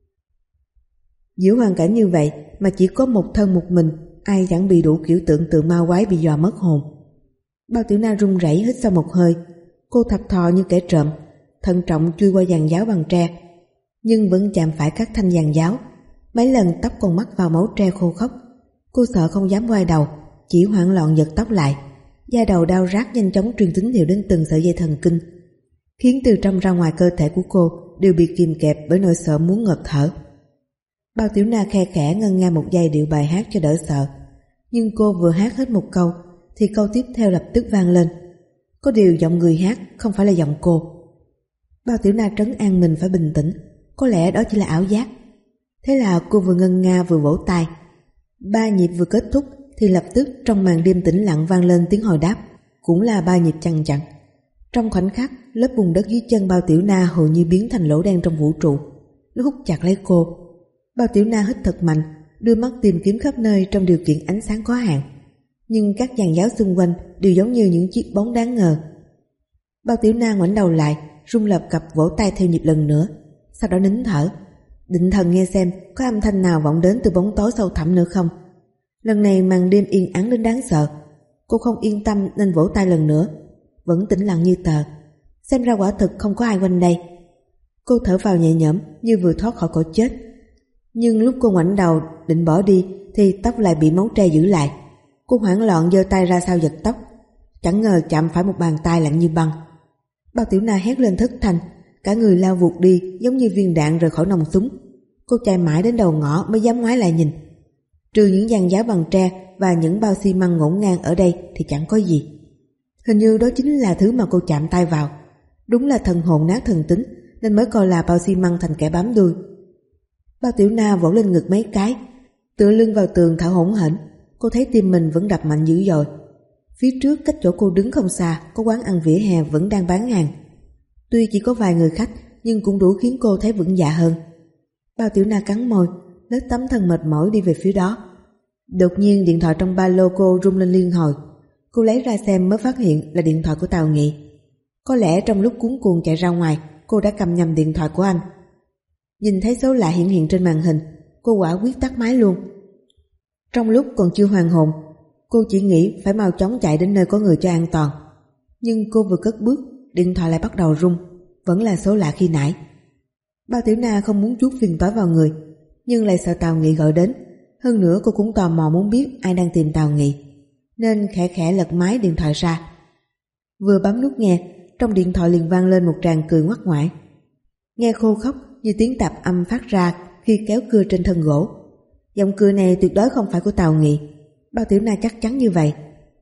Giữa hoàn cảnh như vậy mà chỉ có một thân một mình, ai chẳng bị đủ kiểu tượng tượng ma quái bị dọa mất hồn. Bao Tiểu Na run rẩy hít sâu một hơi. Cô thập thò như kẻ trộm, thận trọng chui qua giàn giáo bằng tre, nhưng vẫn chạm phải các thanh giàn giáo. Mấy lần tóc còn mắc vào máu tre khô khốc. Cô sợ không dám quay đầu, chỉ hoảng loạn giật tóc lại. Da đầu đau rát nhanh chóng truyền tín hiệu đến từng sợi dây thần kinh, khiến từ trong ra ngoài cơ thể của cô đều bị kìm kẹp bởi nỗi sợ muốn ngộp thở. Bao Tiểu Na khe khẽ ngân nga một giai điệu bài hát cho đỡ sợ, nhưng cô vừa hát hết một câu thì câu tiếp theo lập tức vang lên. Có điều giọng người hát không phải là giọng cô. Bao Tiểu Na trấn an mình phải bình tĩnh, có lẽ đó chỉ là ảo giác. Thế là cô vừa ngân nga vừa vỗ tay. Ba nhịp vừa kết thúc thì lập tức trong màn đêm tĩnh lặng vang lên tiếng hồi đáp, cũng là ba nhịp chằng chặn. Trong khoảnh khắc, lớp bùn đất dưới chân Bao Tiểu Na hầu như biến thành lỗ đen trong vũ trụ. Nó hút chặt lấy cô. Bao Tiểu Na hít thật mạnh, đưa mắt tìm kiếm khắp nơi trong điều kiện ánh sáng có hạn, nhưng các giàn giáo xung quanh đều giống như những chiếc bóng đáng ngờ. Bao Tiểu Na ngoảnh đầu lại, rung lập cập vỗ tay theo nhịp lần nữa, sau đó nín thở, định thần nghe xem có âm thanh nào vọng đến từ bóng tối sâu thẳm nữa không. Lần này màn đêm yên ắng đến đáng sợ. Cô không yên tâm nên vỗ tay lần nữa, vẫn tĩnh lặng như tờ. Xem ra quả thực không có ai quanh đây. Cô thở vào nhẹ nhõm như vừa thoát khỏi cõi chết. Nhưng lúc cô ngoảnh đầu định bỏ đi thì tóc lại bị máu tre giữ lại. Cô hoảng loạn giơ tay ra sau giật tóc, chẳng ngờ chạm phải một bàn tay lạnh như băng. Bao Tiểu Na hét lên thất thanh, cả người lao vụt đi giống như viên đạn rời khỏi nòng súng. Cô chạy mãi đến đầu ngõ mới dám ngoái lại nhìn. Trừ những giàn giáo bằng tre và những bao xi măng ngổn ngang ở đây thì chẳng có gì. Hình như đó chính là thứ mà cô chạm tay vào. Đúng là thần hồn nát thần tính, nên mới coi là bao xi măng thành kẻ bám đuôi. Bao Tiểu Na vỗ lên ngực mấy cái, tựa lưng vào tường thở hổn hển. Cô thấy tim mình vẫn đập mạnh dữ dội. Phía trước cách chỗ cô đứng không xa có quán ăn vỉa hè vẫn đang bán hàng. Tuy chỉ có vài người khách nhưng cũng đủ khiến cô thấy vững dạ hơn. Bao Tiểu Na cắn môi, lết tấm thân mệt mỏi đi về phía đó. Đột nhiên điện thoại trong ba lô cô rung lên liên hồi. Cô lấy ra xem mới phát hiện là điện thoại của Tào Nghị. Có lẽ trong lúc cuống cuồng chạy ra ngoài, cô đã cầm nhầm điện thoại của anh. Nhìn thấy số lạ hiện hiện trên màn hình, cô quả quyết tắt máy luôn. Trong lúc còn chưa hoàn hồn, cô chỉ nghĩ phải mau chóng chạy đến nơi có người cho an toàn. Nhưng cô vừa cất bước, điện thoại lại bắt đầu rung, vẫn là số lạ khi nãy. Bao Tiểu Na không muốn chuốc phiền toái vào người, nhưng lại sợ Tào Nghị gọi đến. Hơn nữa cô cũng tò mò muốn biết ai đang tìm Tào Nghị, nên khẽ khẽ lật máy điện thoại ra. Vừa bấm nút nghe, trong điện thoại liền vang lên một tràng cười ngoắt ngoại. Nghe khô khóc như tiếng tạp âm phát ra khi kéo cưa trên thân gỗ. Giọng cười này tuyệt đối không phải của Tào Nghị. Bao Tiểu Na chắc chắn như vậy.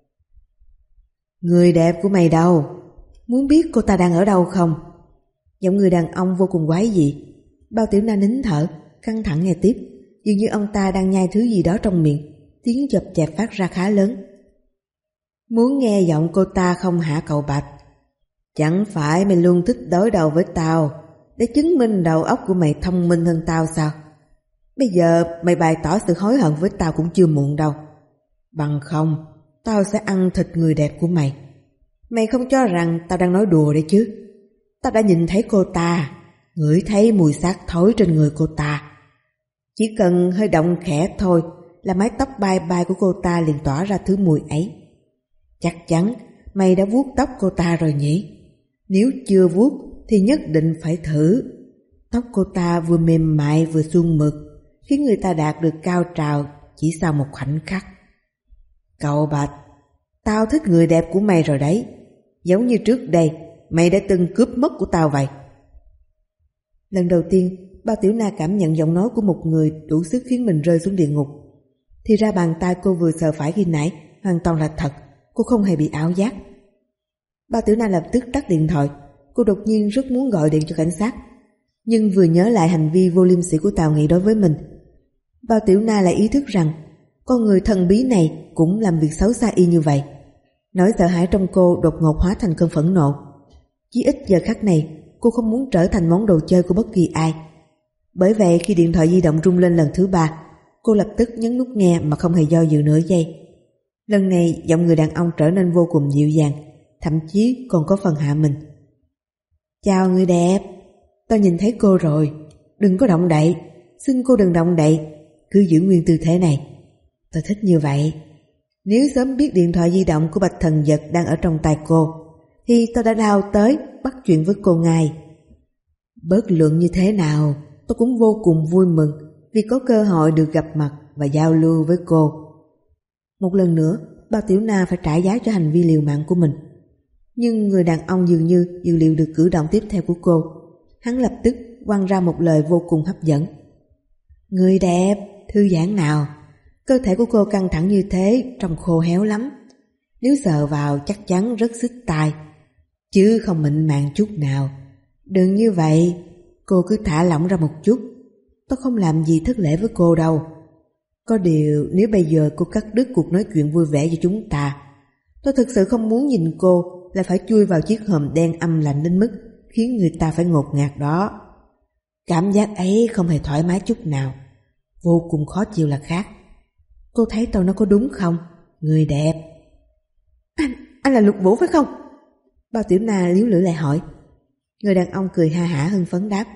Người đẹp của mày đâu? Muốn biết cô ta đang ở đâu không? Giọng người đàn ông vô cùng quái dị. Bao Tiểu Na nín thở, căng thẳng nghe tiếp, dường như ông ta đang nhai thứ gì đó trong miệng. Tiếng chộp chẹp phát ra khá lớn. Muốn nghe giọng cô ta không hả cậu Bạch? Chẳng phải mày luôn thích đối đầu với tao để chứng minh đầu óc của mày thông minh hơn tao sao? Bây giờ mày bày tỏ sự hối hận với tao cũng chưa muộn đâu. Bằng không, tao sẽ ăn thịt người đẹp của mày. Mày không cho rằng tao đang nói đùa đấy chứ? Tao đã nhìn thấy cô ta, ngửi thấy mùi xác thối trên người cô ta. Chỉ cần hơi động khẽ thôi là mái tóc bay bay của cô ta liền tỏa ra thứ mùi ấy. Chắc chắn mày đã vuốt tóc cô ta rồi nhỉ? Nếu chưa vuốt thì nhất định phải thử. Tóc cô ta vừa mềm mại vừa suôn mượt, khiến người ta đạt được cao trào chỉ sau một khoảnh khắc. Cậu Bạch, tao thích người đẹp của mày rồi đấy. Giống như trước đây mày đã từng cướp mất của tao vậy. Lần đầu tiên Bao Tiểu Na cảm nhận giọng nói của một người đủ sức khiến mình rơi xuống địa ngục. Thì ra bàn tay cô vừa sờ phải khi nãy hoàn toàn là thật, cô không hề bị ảo giác. Bao Tiểu Na lập tức tắt điện thoại. Cô đột nhiên rất muốn gọi điện cho cảnh sát, nhưng vừa nhớ lại hành vi vô liêm sỉ của Tào Nghị đối với mình, Bao Tiểu Na lại ý thức rằng con người thần bí này cũng làm việc xấu xa y như vậy. Nỗi sợ hãi trong cô đột ngột hóa thành cơn phẫn nộ. Chỉ ít giờ khắc này cô không muốn trở thành món đồ chơi của bất kỳ ai. Bởi vậy khi điện thoại di động rung lên lần thứ ba, cô lập tức nhấn nút nghe mà không hề do dự nửa giây. Lần này giọng người đàn ông trở nên vô cùng dịu dàng, thậm chí còn có phần hạ mình. Chào người đẹp, tôi nhìn thấy cô rồi, đừng có động đậy, xin cô đừng động đậy, cứ giữ nguyên tư thế này. Tôi thích như vậy. Nếu sớm biết điện thoại di động của Bạch Thần Dật đang ở trong tay cô, thì tôi đã lao tới bắt chuyện với cô ngay. Bất luận như thế nào, tôi cũng vô cùng vui mừng vì có cơ hội được gặp mặt và giao lưu với cô. Một lần nữa, Bao Tiểu Na phải trả giá cho hành vi liều mạng của mình. Nhưng người đàn ông dường như dự liệu được cử động tiếp theo của cô. Hắn lập tức quăng ra một lời vô cùng hấp dẫn. Người đẹp, thư giãn nào. Cơ thể của cô căng thẳng như thế trông khô héo lắm. Nếu sờ vào chắc chắn rất xích tai, chứ không mịn màng chút nào. Đừng như vậy, cô cứ thả lỏng ra một chút. Tôi không làm gì thất lễ với cô đâu. Có điều nếu bây giờ cô cắt đứt cuộc nói chuyện vui vẻ với chúng ta, tôi thực sự không muốn nhìn cô lại phải chui vào chiếc hòm đen âm lạnh đến mức khiến người ta phải ngột ngạt đó. Cảm giác ấy không hề thoải mái chút nào, vô cùng khó chịu là khác. Cô thấy tôi nói có đúng không, người đẹp? Anh, anh là Lục Vũ phải không? Bao Tiểu Na líu lưỡi lại hỏi. Người đàn ông cười ha hả hưng phấn đáp.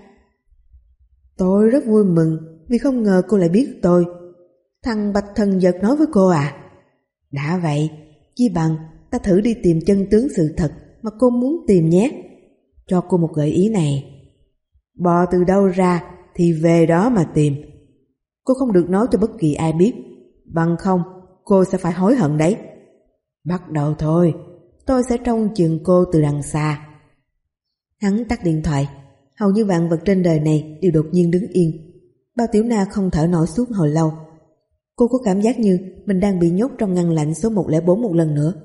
Tôi rất vui mừng vì không ngờ cô lại biết tôi. Thằng Bạch Thần Dật nói với cô à? Đã vậy, chi bằng ta thử đi tìm chân tướng sự thật mà cô muốn tìm nhé. Cho cô một gợi ý này. Bò từ đâu ra thì về đó mà tìm. Cô không được nói cho bất kỳ ai biết, bằng không cô sẽ phải hối hận đấy. Bắt đầu thôi, tôi sẽ trông chừng cô từ đằng xa. Hắn tắt điện thoại. Hầu như vạn vật trên đời này đều đột nhiên đứng yên. Bao Tiểu Na không thở nổi suốt hồi lâu. Cô có cảm giác như mình đang bị nhốt trong ngăn lạnh số một không bốn một lần nữa.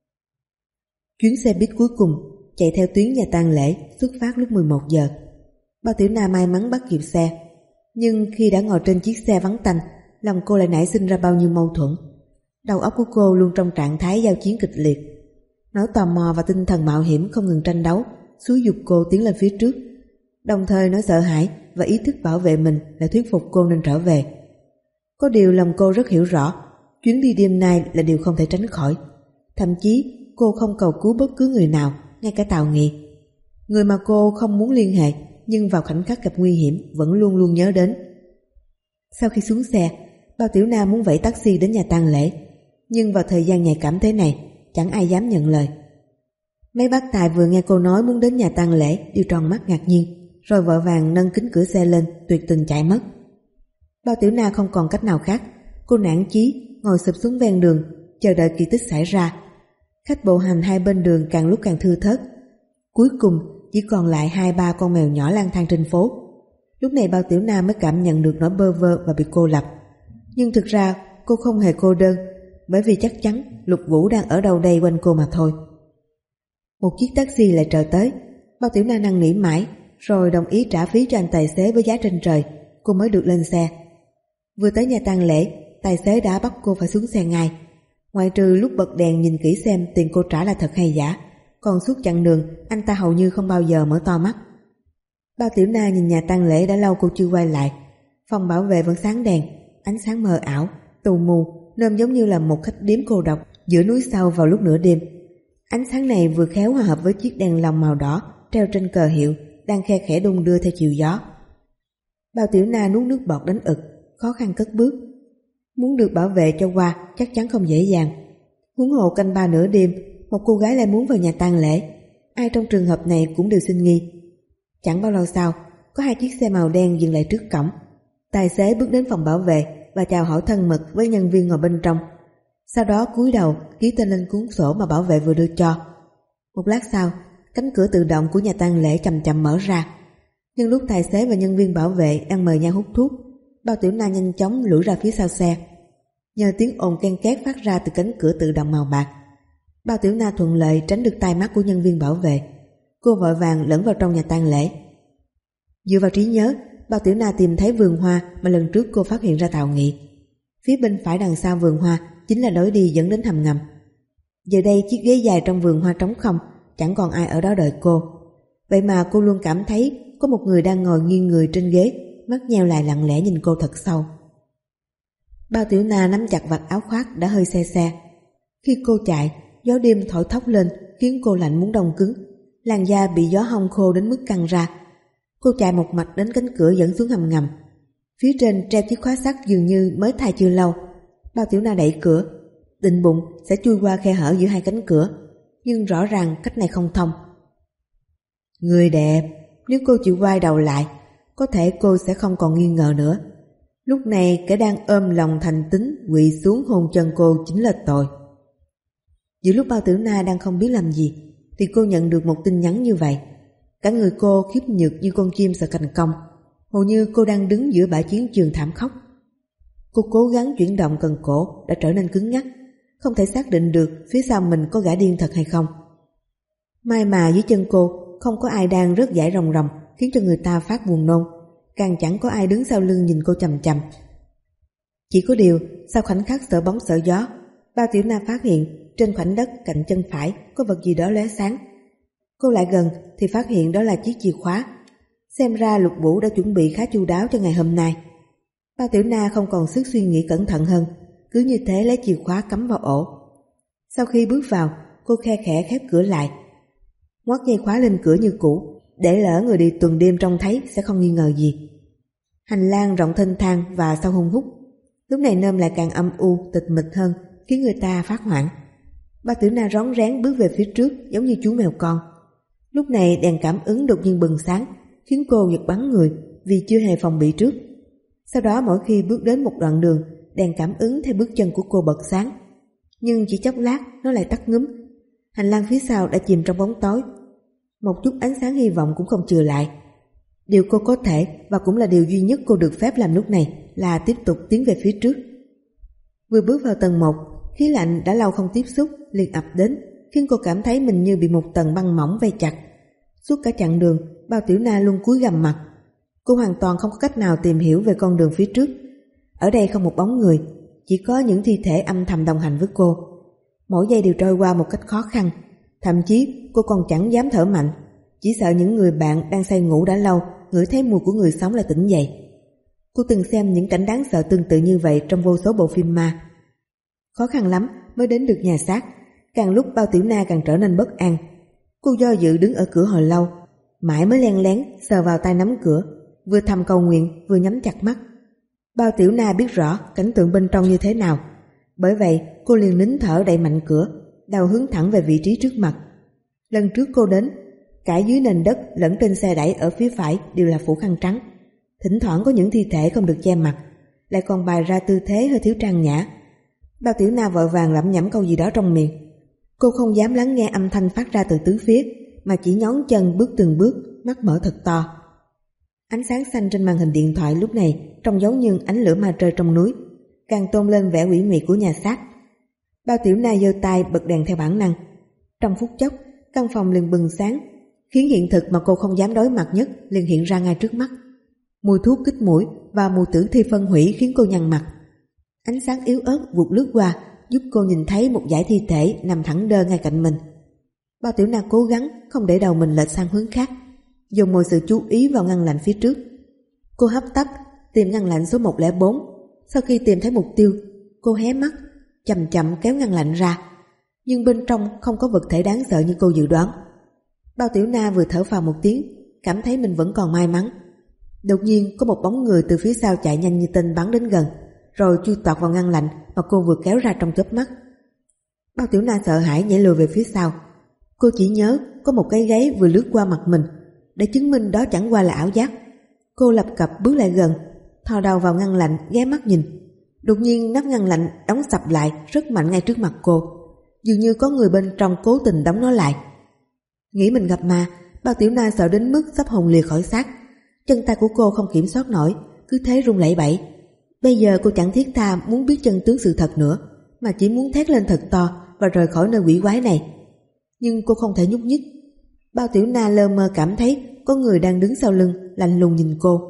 Chuyến xe buýt cuối cùng chạy theo tuyến nhà tang lễ xuất phát lúc mười một giờ. Bao Tiểu Na may mắn bắt kịp xe, nhưng khi đã ngồi trên chiếc xe vắng tanh, lòng cô lại nảy sinh ra bao nhiêu mâu thuẫn. Đầu óc của cô luôn trong trạng thái giao chiến kịch liệt. Nỗi tò mò và tinh thần mạo hiểm không ngừng tranh đấu xúi giục cô tiến lên phía trước, đồng thời nỗi sợ hãi và ý thức bảo vệ mình lại thuyết phục cô nên trở về. Có điều lòng cô rất hiểu rõ, chuyến đi đêm nay là điều không thể tránh khỏi. Thậm chí cô không cầu cứu bất cứ người nào, ngay cả Tào Nghị, người mà cô không muốn liên hệ nhưng vào khoảnh khắc gặp nguy hiểm vẫn luôn luôn nhớ đến. Sau khi xuống xe, Bao Tiểu Na muốn vẫy taxi đến nhà tang lễ, nhưng vào thời gian nhạy cảm thế này chẳng ai dám nhận lời. Mấy bác tài vừa nghe cô nói muốn đến nhà tang lễ đều tròn mắt ngạc nhiên, rồi vội vàng nâng kính cửa xe lên tuyệt tình chạy mất. Bao Tiểu Na không còn cách nào khác, cô nản chí ngồi sụp xuống ven đường chờ đợi kỳ tích xảy ra. Khách bộ hành hai bên đường càng lúc càng thưa thớt, cuối cùng chỉ còn lại hai ba con mèo nhỏ lang thang trên phố. Lúc này Bao Tiểu Na mới cảm nhận được nỗi bơ vơ và bị cô lập. Nhưng thực ra cô không hề cô đơn, bởi vì chắc chắn Lục Vũ đang ở đâu đây quanh cô mà thôi. Một chiếc taxi lại chờ tới. Bao Tiểu Na năn nỉ mãi, rồi đồng ý trả phí cho anh tài xế với giá trên trời, cô mới được lên xe. Vừa tới nhà tang lễ, tài xế đã bắt cô phải xuống xe ngay. Ngoại trừ lúc bật đèn nhìn kỹ xem tiền cô trả là thật hay giả, còn suốt chặng đường anh ta hầu như không bao giờ mở to mắt. Bao Tiểu Na nhìn nhà tang lễ đã lâu cô chưa quay lại. Phòng bảo vệ vẫn sáng đèn, ánh sáng mờ ảo, tù mù, nên giống như là một khách điếm cô độc giữa núi sâu vào lúc nửa đêm. Ánh sáng này vừa khéo hòa hợp với chiếc đèn lồng màu đỏ treo trên cờ hiệu đang khe khẽ đung đưa theo chiều gió. Bao Tiểu Na nuốt nước bọt đến ực, khó khăn cất bước. Muốn được bảo vệ cho qua chắc chắn không dễ dàng. Huống hồ canh ba nửa đêm, một cô gái lại muốn vào nhà tang lễ, ai trong trường hợp này cũng đều sinh nghi. Chẳng bao lâu sau, có hai chiếc xe màu đen dừng lại trước cổng. Tài xế bước đến phòng bảo vệ và chào hỏi thân mật với nhân viên ngồi bên trong. Sau đó cúi đầu ký tên lên cuốn sổ mà bảo vệ vừa đưa cho. Một lát sau, cánh cửa tự động của nhà tang lễ chậm chậm mở ra. Nhưng lúc tài xế và nhân viên bảo vệ đang mời nhau hút thuốc, Bao Tiểu Na nhanh chóng lủi ra phía sau xe. Nhờ tiếng ồn ken két phát ra từ cánh cửa tự động màu bạc, Bao Tiểu Na thuận lợi tránh được tai mắt của nhân viên bảo vệ. Cô vội vàng lẫn vào trong nhà tang lễ. Dựa vào trí nhớ, Bao Tiểu Na tìm thấy vườn hoa mà lần trước cô phát hiện ra Tào Nghị. Phía bên phải đằng sau vườn hoa chính là lối đi dẫn đến hầm ngầm. Giờ đây chiếc ghế dài trong vườn hoa trống không, chẳng còn ai ở đó đợi cô. Vậy mà cô luôn cảm thấy có một người đang ngồi nghiêng người trên ghế, mắt nheo lại lặng lẽ nhìn cô thật sâu. Bao Tiểu Na nắm chặt vạt áo khoác đã hơi se se. Khi cô chạy, gió đêm thổi thốc lên khiến cô lạnh muốn đông cứng, làn da bị gió hong khô đến mức căng ra. Cô chạy một mạch đến cánh cửa dẫn xuống hầm ngầm. Phía trên treo chiếc khóa sắt dường như mới thay chưa lâu. Bao Tiểu Na đẩy cửa, định bụng sẽ chui qua khe hở giữa hai cánh cửa, nhưng rõ ràng cách này không thông. Người đẹp, nếu cô chịu quay đầu lại, có thể cô sẽ không còn nghi ngờ nữa. Lúc này kẻ đang ôm lòng thành tính quỳ xuống hôn chân cô chính là tôi. Giữa lúc Bao Tiểu Na đang không biết làm gì, thì cô nhận được một tin nhắn như vậy. Cả người cô khiếp nhược như con chim sợ cành cong, hầu như cô đang đứng giữa bãi chiến trường thảm khốc. Cô cố gắng chuyển động cần cổ đã trở nên cứng ngắc, không thể xác định được phía sau mình có gã điên thật hay không. May mà dưới chân cô không có ai đang rớt dải ròng ròng khiến cho người ta phát buồn nôn, càng chẳng có ai đứng sau lưng nhìn cô chằm chằm. Chỉ có điều sau khoảnh khắc sợ bóng sợ gió, Bao Tiểu Na phát hiện trên khoảnh đất cạnh chân phải có vật gì đó lóe sáng. Cô lại gần thì phát hiện đó là chiếc chìa khóa. Xem ra Lục Vũ đã chuẩn bị khá chu đáo cho ngày hôm nay. Bao Tiểu Na không còn sức suy nghĩ cẩn thận hơn, cứ như thế lấy chìa khóa cắm vào ổ. Sau khi bước vào, cô khe khẽ khép cửa lại, ngoắt dây khóa lên cửa như cũ, để lỡ người đi tuần đêm trông thấy sẽ không nghi ngờ gì. Hành lang rộng thênh thang và sâu hun hút, lúc này nôm lại càng âm u tịch mịch hơn, khiến người ta phát hoảng. Bao Tiểu Na rón rén bước về phía trước giống như chú mèo con. Lúc này đèn cảm ứng đột nhiên bừng sáng, khiến cô giật bắn người vì chưa hề phòng bị trước. Sau đó mỗi khi bước đến một đoạn đường, đèn cảm ứng theo bước chân của cô bật sáng, nhưng chỉ chốc lát nó lại tắt ngúm. Hành lang phía sau đã chìm trong bóng tối, một chút ánh sáng hy vọng cũng không chừa lại. Điều cô có thể và cũng là điều duy nhất cô được phép làm lúc này là tiếp tục tiến về phía trước. Vừa bước vào tầng một, khí lạnh đã lâu không tiếp xúc liền ập đến, khiến cô cảm thấy mình như bị một tầng băng mỏng vây chặt. Suốt cả chặng đường, Bao Tiểu Na luôn cúi gằm mặt. Cô hoàn toàn không có cách nào tìm hiểu về con đường phía trước. Ở đây không một bóng người, chỉ có những thi thể âm thầm đồng hành với cô. Mỗi giây đều trôi qua một cách khó khăn, thậm chí cô còn chẳng dám thở mạnh, chỉ sợ những người bạn đang say ngủ đã lâu ngửi thấy mùi của người sống lại tỉnh dậy. Cô từng xem những cảnh đáng sợ tương tự như vậy trong vô số bộ phim ma. Khó khăn lắm mới đến được nhà xác, càng lúc Bao Tiểu Na càng trở nên bất an. Cô do dự đứng ở cửa hồi lâu, mãi mới len lén sờ vào tay nắm cửa, vừa thầm cầu nguyện vừa nhắm chặt mắt. Bao Tiểu Na biết rõ cảnh tượng bên trong như thế nào, bởi vậy cô liền nín thở đẩy mạnh cửa, đầu hướng thẳng về vị trí trước mặt. Lần trước cô đến, cả dưới nền đất lẫn trên xe đẩy ở phía phải đều là phủ khăn trắng, thỉnh thoảng có những thi thể không được che mặt, lại còn bày ra tư thế hơi thiếu trang nhã. Bao Tiểu Na vội vàng lẩm nhẩm câu gì đó trong miệng. Cô không dám lắng nghe âm thanh phát ra từ tứ phía, mà chỉ nhón chân bước từng bước, mắt mở thật to. Ánh sáng xanh trên màn hình điện thoại lúc này trông giống như ánh lửa ma trời trong núi, càng tôn lên vẻ ủy mị của nhà xác. Bao Tiểu Na giơ tay bật đèn theo bản năng. Trong phút chốc, căn phòng liền bừng sáng, khiến hiện thực mà cô không dám đối mặt nhất liền hiện ra ngay trước mắt. Mùi thuốc kích mũi và mùi tử thi phân hủy khiến cô nhăn mặt. Ánh sáng yếu ớt vụt lướt qua, giúp cô nhìn thấy một dải thi thể nằm thẳng đơ ngay cạnh mình. Bao Tiểu Na cố gắng không để đầu mình lệch sang hướng khác, dùng mọi sự chú ý vào ngăn lạnh phía trước. Cô hấp tấp tìm ngăn lạnh số một không bốn. Sau khi tìm thấy mục tiêu, cô hé mắt, chậm chậm kéo ngăn lạnh ra, nhưng bên trong không có vật thể đáng sợ như cô dự đoán. Bao Tiểu Na vừa thở phào một tiếng, cảm thấy mình vẫn còn may mắn. Đột nhiên có một bóng người từ phía sau chạy nhanh như tên bắn đến gần, rồi chui tọt vào ngăn lạnh mà cô vừa kéo ra trong chớp mắt. Bao Tiểu Na sợ hãi nhảy lùi về phía sau. Cô chỉ nhớ có một cái gáy vừa lướt qua mặt mình, để chứng minh đó chẳng qua là ảo giác. Cô lập cập bước lại gần, thò đầu vào ngăn lạnh ghé mắt nhìn. Đột nhiên nắp ngăn lạnh đóng sập lại rất mạnh ngay trước mặt cô, dường như có người bên trong cố tình đóng nó lại. Nghĩ mình gặp ma, Bao Tiểu Na sợ đến mức sắp hồn lìa khỏi xác. Chân tay của cô không kiểm soát nổi, cứ thế run lẩy bẩy. Bây giờ cô chẳng thiết tha muốn biết chân tướng sự thật nữa, mà chỉ muốn thét lên thật to và rời khỏi nơi quỷ quái này. Nhưng cô không thể nhúc nhích. Bao Tiểu Na lơ mơ cảm thấy có người đang đứng sau lưng lạnh lùng nhìn cô.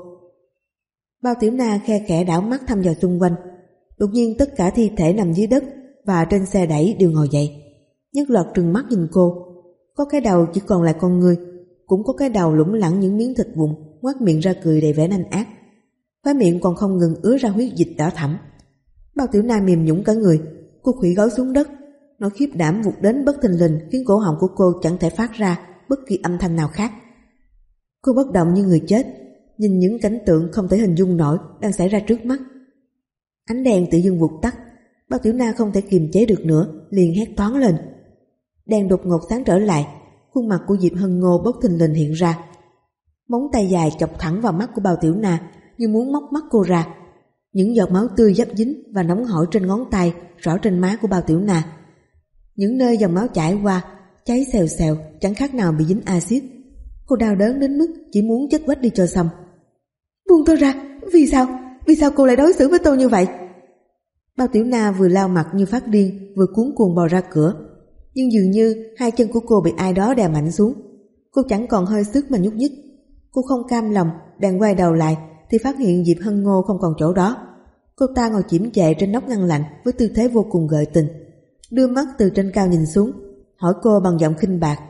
Bao Tiểu Na khe khẽ đảo mắt thăm dò xung quanh. Đột nhiên tất cả thi thể nằm dưới đất và trên xe đẩy đều ngồi dậy, nhất loạt trừng mắt nhìn cô. Có cái đầu chỉ còn lại con người, cũng có cái đầu lủng lẳng những miếng thịt vụn, ngoác miệng ra cười đầy vẻ nanh ác. Khóe miệng còn không ngừng ứa ra huyết dịch đỏ thẫm. Bao Tiểu Na mềm nhũn cả người, cô khuỵu gối xuống đất, Nỗi khiếp đảm vụt đến bất thình lình khiến cổ họng của cô chẳng thể phát ra bất kỳ âm thanh nào khác. Cô bất động như người chết, nhìn những cảnh tượng không thể hình dung nổi đang xảy ra trước mắt. Ánh đèn tự dưng vụt tắt, Bao Tiểu Na không thể kiềm chế được nữa, liền hét toáng lên. Đèn đột ngột sáng trở lại, khuôn mặt của Diệp Hân Ngô bất thình lình hiện ra. Móng tay dài chọc thẳng vào mắt của Bao Tiểu Na như muốn móc mắt cô ra. Những giọt máu tươi dấp dính và nóng hổi trên ngón tay rõ trên má của Bao Tiểu Na. Những nơi dòng máu chảy qua cháy xèo xèo, chẳng khác nào bị dính axit. Cô đau đớn đến mức chỉ muốn chết quách đi cho xong. Buông tôi ra, vì sao? Vì sao cô lại đối xử với tôi như vậy? Bao Tiểu Na vừa lao mặt như phát điên, vừa cuống cuồng bò ra cửa. Nhưng dường như hai chân của cô bị ai đó đè mạnh xuống. Cô chẳng còn hơi sức mà nhúc nhích. Cô không cam lòng, đang quay đầu lại thì phát hiện Diệp Hân Ngô không còn chỗ đó. Cô ta ngồi chiếm chệ trên nóc ngăn lạnh với tư thế vô cùng gợi tình, đưa mắt từ trên cao nhìn xuống, hỏi cô bằng giọng khinh bạc.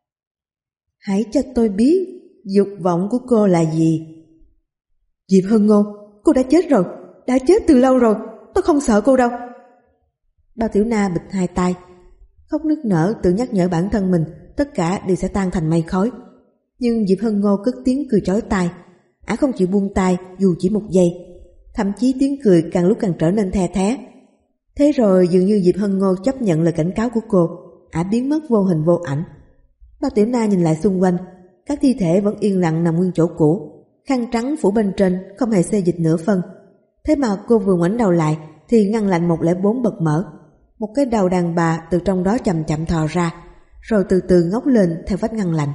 Hãy cho tôi biết dục vọng của cô là gì? Diệp Hân Ngô, cô đã chết rồi, đã chết từ lâu rồi, tôi không sợ cô đâu. Bao Tiểu Na bịt hai tay, khóc nức nở tự nhắc nhở bản thân mình tất cả đều sẽ tan thành mây khói. Nhưng Diệp Hân Ngô cất tiếng cười chói tai. Ả không chịu buông tay dù chỉ một giây, thậm chí tiếng cười càng lúc càng trở nên the thé. Thế rồi dường như Diệp Hân Ngô chấp nhận lời cảnh cáo của cô, Ả biến mất vô hình vô ảnh. Bao Tiểu Na nhìn lại xung quanh, các thi thể vẫn yên lặng nằm nguyên chỗ cũ, khăn trắng phủ bên trên không hề xê dịch nửa phân. Thế mà cô vừa ngoảnh đầu lại thì ngăn lạnh một không bốn bật mở, một cái đầu đàn bà từ trong đó chậm chậm thò ra, rồi từ từ ngóc lên theo vách ngăn lạnh.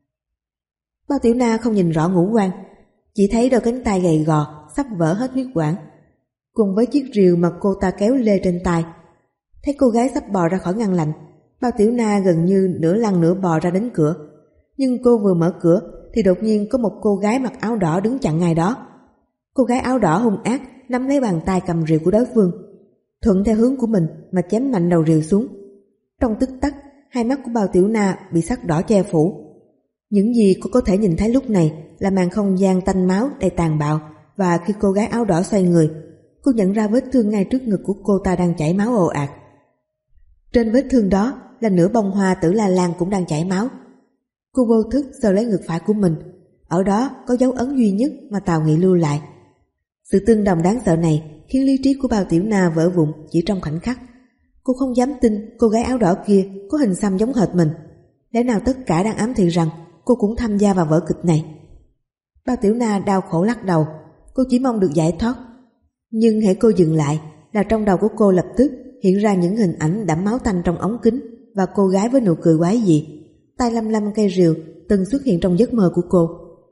Bao Tiểu Na không nhìn rõ ngũ quan, chỉ thấy đôi cánh tay gầy gò sắp vỡ hết huyết quản, cùng với chiếc rìu mà cô ta kéo lê trên tay. Thấy cô gái sắp bò ra khỏi ngăn lạnh, Bao Tiểu Na gần như nửa lăn nửa bò ra đến cửa. Nhưng cô vừa mở cửa thì đột nhiên có một cô gái mặc áo đỏ đứng chặn ngay đó. Cô gái áo đỏ hung ác nắm lấy bàn tay cầm rìu của đối phương, thuận theo hướng của mình mà chém mạnh đầu rìu xuống. Trong tích tắc, hai mắt của Bao Tiểu Na bị sắc đỏ che phủ. Những gì cô có thể nhìn thấy lúc này là màn không gian tanh máu đầy tàn bạo, và khi cô gái áo đỏ xoay người, cô nhận ra vết thương ngay trước ngực của cô ta đang chảy máu ồ ạt. Trên vết thương đó là nửa bông hoa tử la lan cũng đang chảy máu. Cô vô thức sờ lấy ngực phải của mình, ở đó có dấu ấn duy nhất mà Tào Nghị lưu lại. Sự tương đồng đáng sợ này khiến lý trí của Bao Tiểu Na vỡ vụn chỉ trong khoảnh khắc. Cô không dám tin cô gái áo đỏ kia có hình xăm giống hệt mình. Lẽ nào tất cả đang ám thị rằng cô cũng tham gia vào vở kịch này? Bao Tiểu Na đau khổ lắc đầu, cô chỉ mong được giải thoát. Nhưng hễ cô dừng lại là trong đầu của cô lập tức hiện ra những hình ảnh đẫm máu tanh trong ống kính, và cô gái với nụ cười quái dị, tay lăm lăm cây rìu từng xuất hiện trong giấc mơ của cô.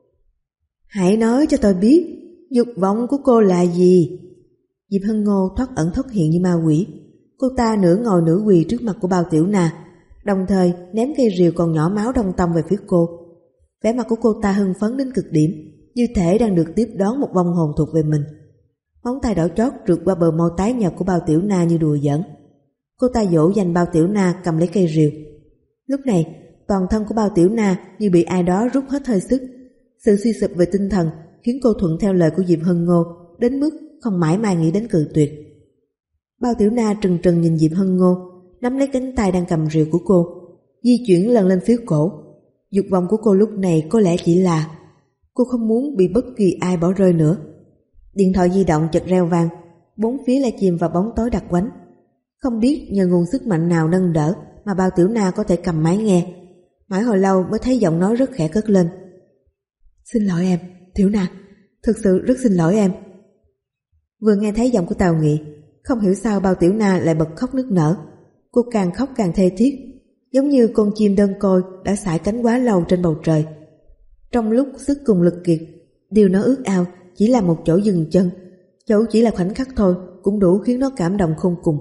Hãy nói cho tôi biết dục vọng của cô là gì? Diệp Hân Ngô thoát ẩn thoát hiện như ma quỷ. Cô ta nửa ngồi nửa quỳ trước mặt của Bao Tiểu Na, đồng thời ném cây rìu còn nhỏ máu đông tông về phía cô. Vẻ mặt của cô ta hưng phấn đến cực điểm, như thể đang được tiếp đón một vong hồn thuộc về mình. Móng tay đỏ chót trượt qua bờ môi tái nhợt của Bao Tiểu Na như đùa giỡn. Cô ta dỗ dành Bao Tiểu Na cầm lấy cây rìu. Lúc này toàn thân của Bao Tiểu Na như bị ai đó rút hết hơi sức. Sự suy sụp về tinh thần khiến cô thuận theo lời của Diệp Hân Ngô đến mức không mãi mãi nghĩ đến cự tuyệt. Bao Tiểu Na trừng trừng nhìn Diệp Hân Ngô, nắm lấy cánh tay đang cầm rìu của cô, di chuyển lần lên phía cổ. Dục vọng của cô lúc này có lẽ chỉ là cô không muốn bị bất kỳ ai bỏ rơi nữa. Điện thoại di động chợt reo vang, bốn phía lại chìm vào bóng tối đặc quánh. Không biết nhờ nguồn sức mạnh nào nâng đỡ mà Bao Tiểu Na có thể cầm máy nghe. Mãi hồi lâu mới thấy giọng nói rất khẽ cất lên. Xin lỗi em, Tiểu Na, thực sự rất xin lỗi em. Vừa nghe thấy giọng của Tào Nghị, không hiểu sao Bao Tiểu Na lại bật khóc nức nở. Cô càng khóc càng thê thiết, giống như con chim đơn côi đã sải cánh quá lâu trên bầu trời. Trong lúc sức cùng lực kiệt, điều nó ước ao chỉ là một chỗ dừng chân, dẫu chỉ là khoảnh khắc thôi cũng đủ khiến nó cảm động khôn cùng.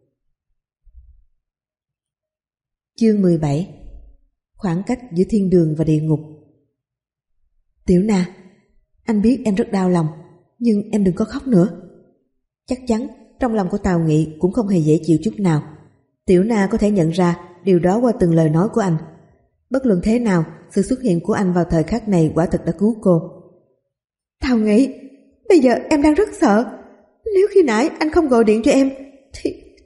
Chương mười bảy. Khoảng cách giữa thiên đường và địa ngục. Tiểu Na, anh biết em rất đau lòng, nhưng em đừng có khóc nữa. Chắc chắn trong lòng của Tào Nghị cũng không hề dễ chịu chút nào. Tiểu Na có thể nhận ra điều đó qua từng lời nói của anh. Bất luận thế nào, sự xuất hiện của anh vào thời khắc này quả thực đã cứu cô. Tào Nghị, bây giờ em đang rất sợ. Nếu khi nãy anh không gọi điện cho em Thì, thì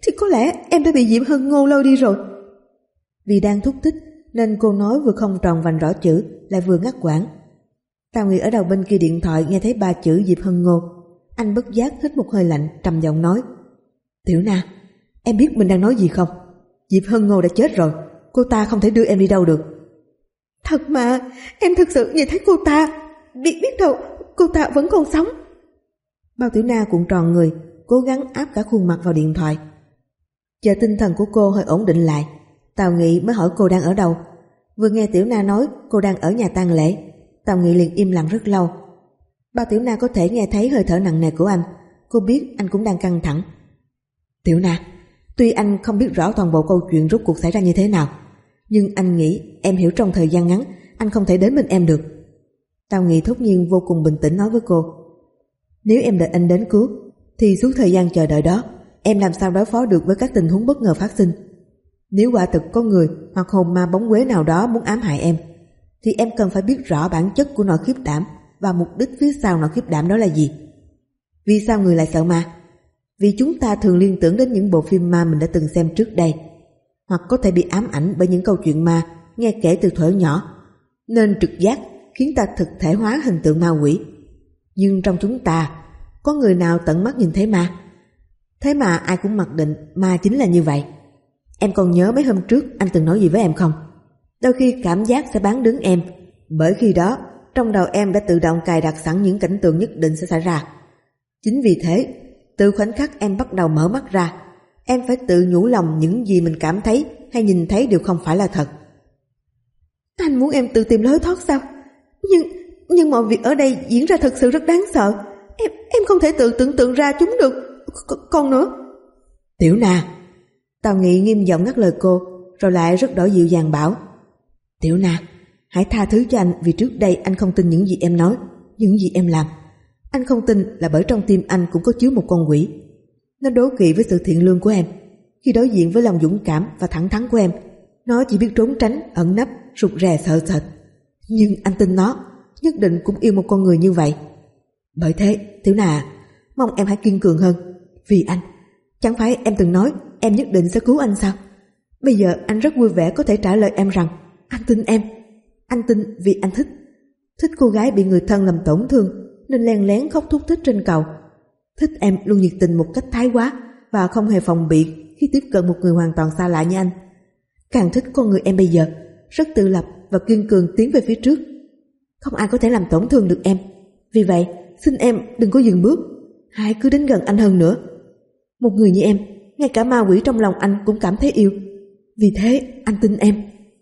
thì có lẽ em đã bị Diệp Hân Ngô lôi đi rồi. Vì đang thúc thích nên cô nói vừa không tròn vành rõ chữ lại vừa ngắt quãng. Tào Nghị ở đầu bên kia điện thoại nghe thấy ba chữ Diệp Hân Ngô. Anh bất giác hít một hơi lạnh, trầm giọng nói: Tiểu Na, em biết mình đang nói gì không? Diệp Hân Ngô đã chết rồi, cô ta không thể đưa em đi đâu được. Thật mà, em thực sự nhìn thấy cô ta. Biết biết đâu cô ta vẫn còn sống. Bao Tiểu Na cuộn tròn người, cố gắng áp cả khuôn mặt vào điện thoại. Chờ tinh thần của cô hơi ổn định lại, Tào Nghị mới hỏi cô đang ở đâu. Vừa nghe Tiểu Na nói cô đang ở nhà tang lễ, Tào Nghị liền im lặng rất lâu. Bao Tiểu Na có thể nghe thấy hơi thở nặng nề của anh. Cô biết anh cũng đang căng thẳng. Tiểu Na, tuy anh không biết rõ toàn bộ câu chuyện rốt cuộc xảy ra như thế nào, nhưng anh nghĩ em hiểu trong thời gian ngắn anh không thể đến bên em được. Tào Nghị thốt nhiên vô cùng bình tĩnh nói với cô: Nếu em đợi anh đến cứu thì suốt thời gian chờ đợi đó em làm sao đối phó được với các tình huống bất ngờ phát sinh. Nếu quả thực có người hoặc hồn ma bóng quế nào đó muốn ám hại em, thì em cần phải biết rõ bản chất của nỗi khiếp đảm và mục đích phía sau nỗi khiếp đảm đó là gì. Vì sao người lại sợ ma? Vì chúng ta thường liên tưởng đến những bộ phim ma mình đã từng xem trước đây, hoặc có thể bị ám ảnh bởi những câu chuyện ma nghe kể từ thuở nhỏ, nên trực giác khiến ta thực thể hóa hình tượng ma quỷ. Nhưng trong chúng ta có người nào tận mắt nhìn thấy ma? Thế mà ai cũng mặc định ma chính là như vậy. Em còn nhớ mấy hôm trước anh từng nói gì với em không? Đôi khi cảm giác sẽ bán đứng em, bởi khi đó trong đầu em đã tự động cài đặt sẵn những cảnh tượng nhất định sẽ xảy ra. Chính vì thế, từ khoảnh khắc em bắt đầu mở mắt ra, em phải tự nhủ lòng những gì mình cảm thấy hay nhìn thấy đều không phải là thật. Anh muốn em tự tìm lối thoát sao? Nhưng nhưng mọi việc ở đây diễn ra thật sự rất đáng sợ. Em em không thể tự tưởng tượng ra chúng được. C- còn nữa. Tiểu Na, Tào Nghị nghiêm giọng ngắt lời cô, rồi lại rất đổi dịu dàng bảo: Tiểu Na, hãy tha thứ cho anh vì trước đây anh không tin những gì em nói, những gì em làm. Anh không tin là bởi trong tim anh cũng có chứa một con quỷ. Nó đố kỵ với sự thiện lương của em. Khi đối diện với lòng dũng cảm và thẳng thắn của em, nó chỉ biết trốn tránh, ẩn nấp, rụt rè sợ sệt. Nhưng anh tin nó nhất định cũng yêu một con người như vậy. Bởi thế, Tiểu Na, mong em hãy kiên cường hơn. Vì anh, chẳng phải em từng nói em nhất định sẽ cứu anh sao? Bây giờ anh rất vui vẻ có thể trả lời em rằng anh tin em. Anh tin vì anh thích. Thích cô gái bị người thân làm tổn thương nên len lén khóc thút thít trên cầu. Thích em luôn nhiệt tình một cách thái quá và không hề phòng bị khi tiếp cận một người hoàn toàn xa lạ như anh. Càng thích con người em bây giờ, rất tự lập và kiên cường tiến về phía trước. Không ai có thể làm tổn thương được em. Vì vậy, xin em đừng có dừng bước, hãy cứ đến gần anh hơn nữa. Một người như em, ngay cả ma quỷ trong lòng anh cũng cảm thấy yêu. Vì thế, anh tin em.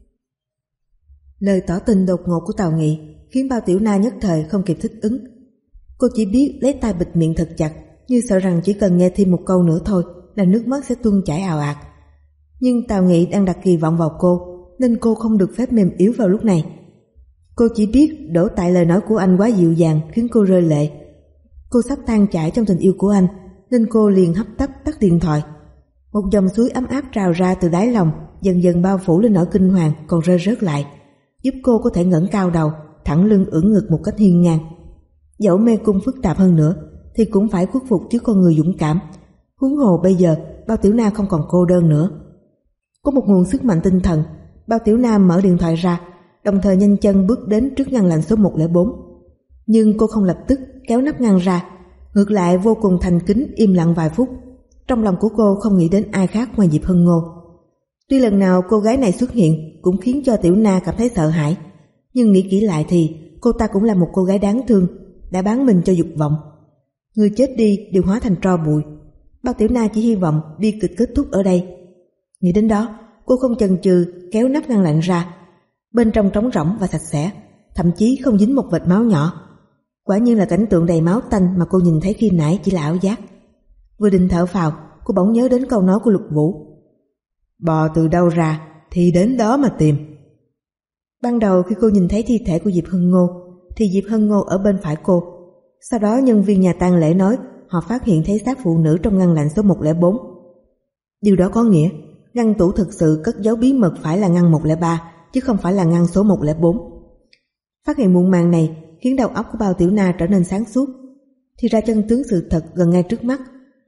Lời tỏ tình đột ngột của Tào Nghị khiến Bao Tiểu Na nhất thời không kịp thích ứng. Cô chỉ biết lấy tay bịt miệng thật chặt, như sợ rằng chỉ cần nghe thêm một câu nữa thôi là nước mắt sẽ tuôn chảy ào ạt. Nhưng Tào Nghị đang đặt kỳ vọng vào cô, nên cô không được phép mềm yếu vào lúc này. Cô chỉ biết đổ tại lời nói của anh quá dịu dàng khiến cô rơi lệ. Cô sắp tan chảy trong tình yêu của anh, nên cô liền hấp tấp tắt điện thoại. Một dòng suối ấm áp trào ra từ đáy lòng, dần dần bao phủ lên nỗi kinh hoàng còn rơi rớt lại, giúp cô có thể ngẩng cao đầu, thẳng lưng ưỡn ngực một cách hiên ngang. Dẫu mê cung phức tạp hơn nữa thì cũng phải khuất phục trước con người dũng cảm. Huống hồ bây giờ Bao Tiểu Na không còn cô đơn nữa. Có một nguồn sức mạnh tinh thần, Bao Tiểu Na mở điện thoại ra, đồng thời nhanh chân bước đến trước ngăn lạnh số một không bốn. Nhưng cô không lập tức kéo nắp ngăn ra, ngược lại vô cùng thành kính im lặng vài phút. Trong lòng của cô không nghĩ đến ai khác ngoài Diệp Hân Ngô. Tuy lần nào cô gái này xuất hiện cũng khiến cho Tiểu Na cảm thấy sợ hãi, nhưng nghĩ kỹ lại thì cô ta cũng là một cô gái đáng thương, đã bán mình cho dục vọng. Người chết đi đều hóa thành tro bụi. Bao Tiểu Na chỉ hy vọng bi kịch kết thúc ở đây. Nghĩ đến đó, cô không chần chừ kéo nắp ngăn lạnh ra. Bên trong trống rỗng và sạch sẽ, thậm chí không dính một vệt máu nhỏ. Quả nhiên là cảnh tượng đầy máu tanh mà cô nhìn thấy khi nãy chỉ là ảo giác. Vừa định thở phào, cô bỗng nhớ đến câu nói của Lục Vũ: bò từ đâu ra thì đến đó mà tìm. Ban đầu khi cô nhìn thấy thi thể của Diệp Hân Ngô thì Diệp Hân Ngô ở bên phải cô. Sau đó nhân viên nhà tang lễ nói họ phát hiện thấy xác phụ nữ trong ngăn lạnh số một không bốn. Điều đó có nghĩa ngăn tủ thực sự cất giấu bí mật phải là ngăn một không ba chứ không phải là ngăn số một không bốn. Phát hiện muộn màng này khiến đầu óc của Bao Tiểu Na trở nên sáng suốt. Thì ra chân tướng sự thật gần ngay trước mắt.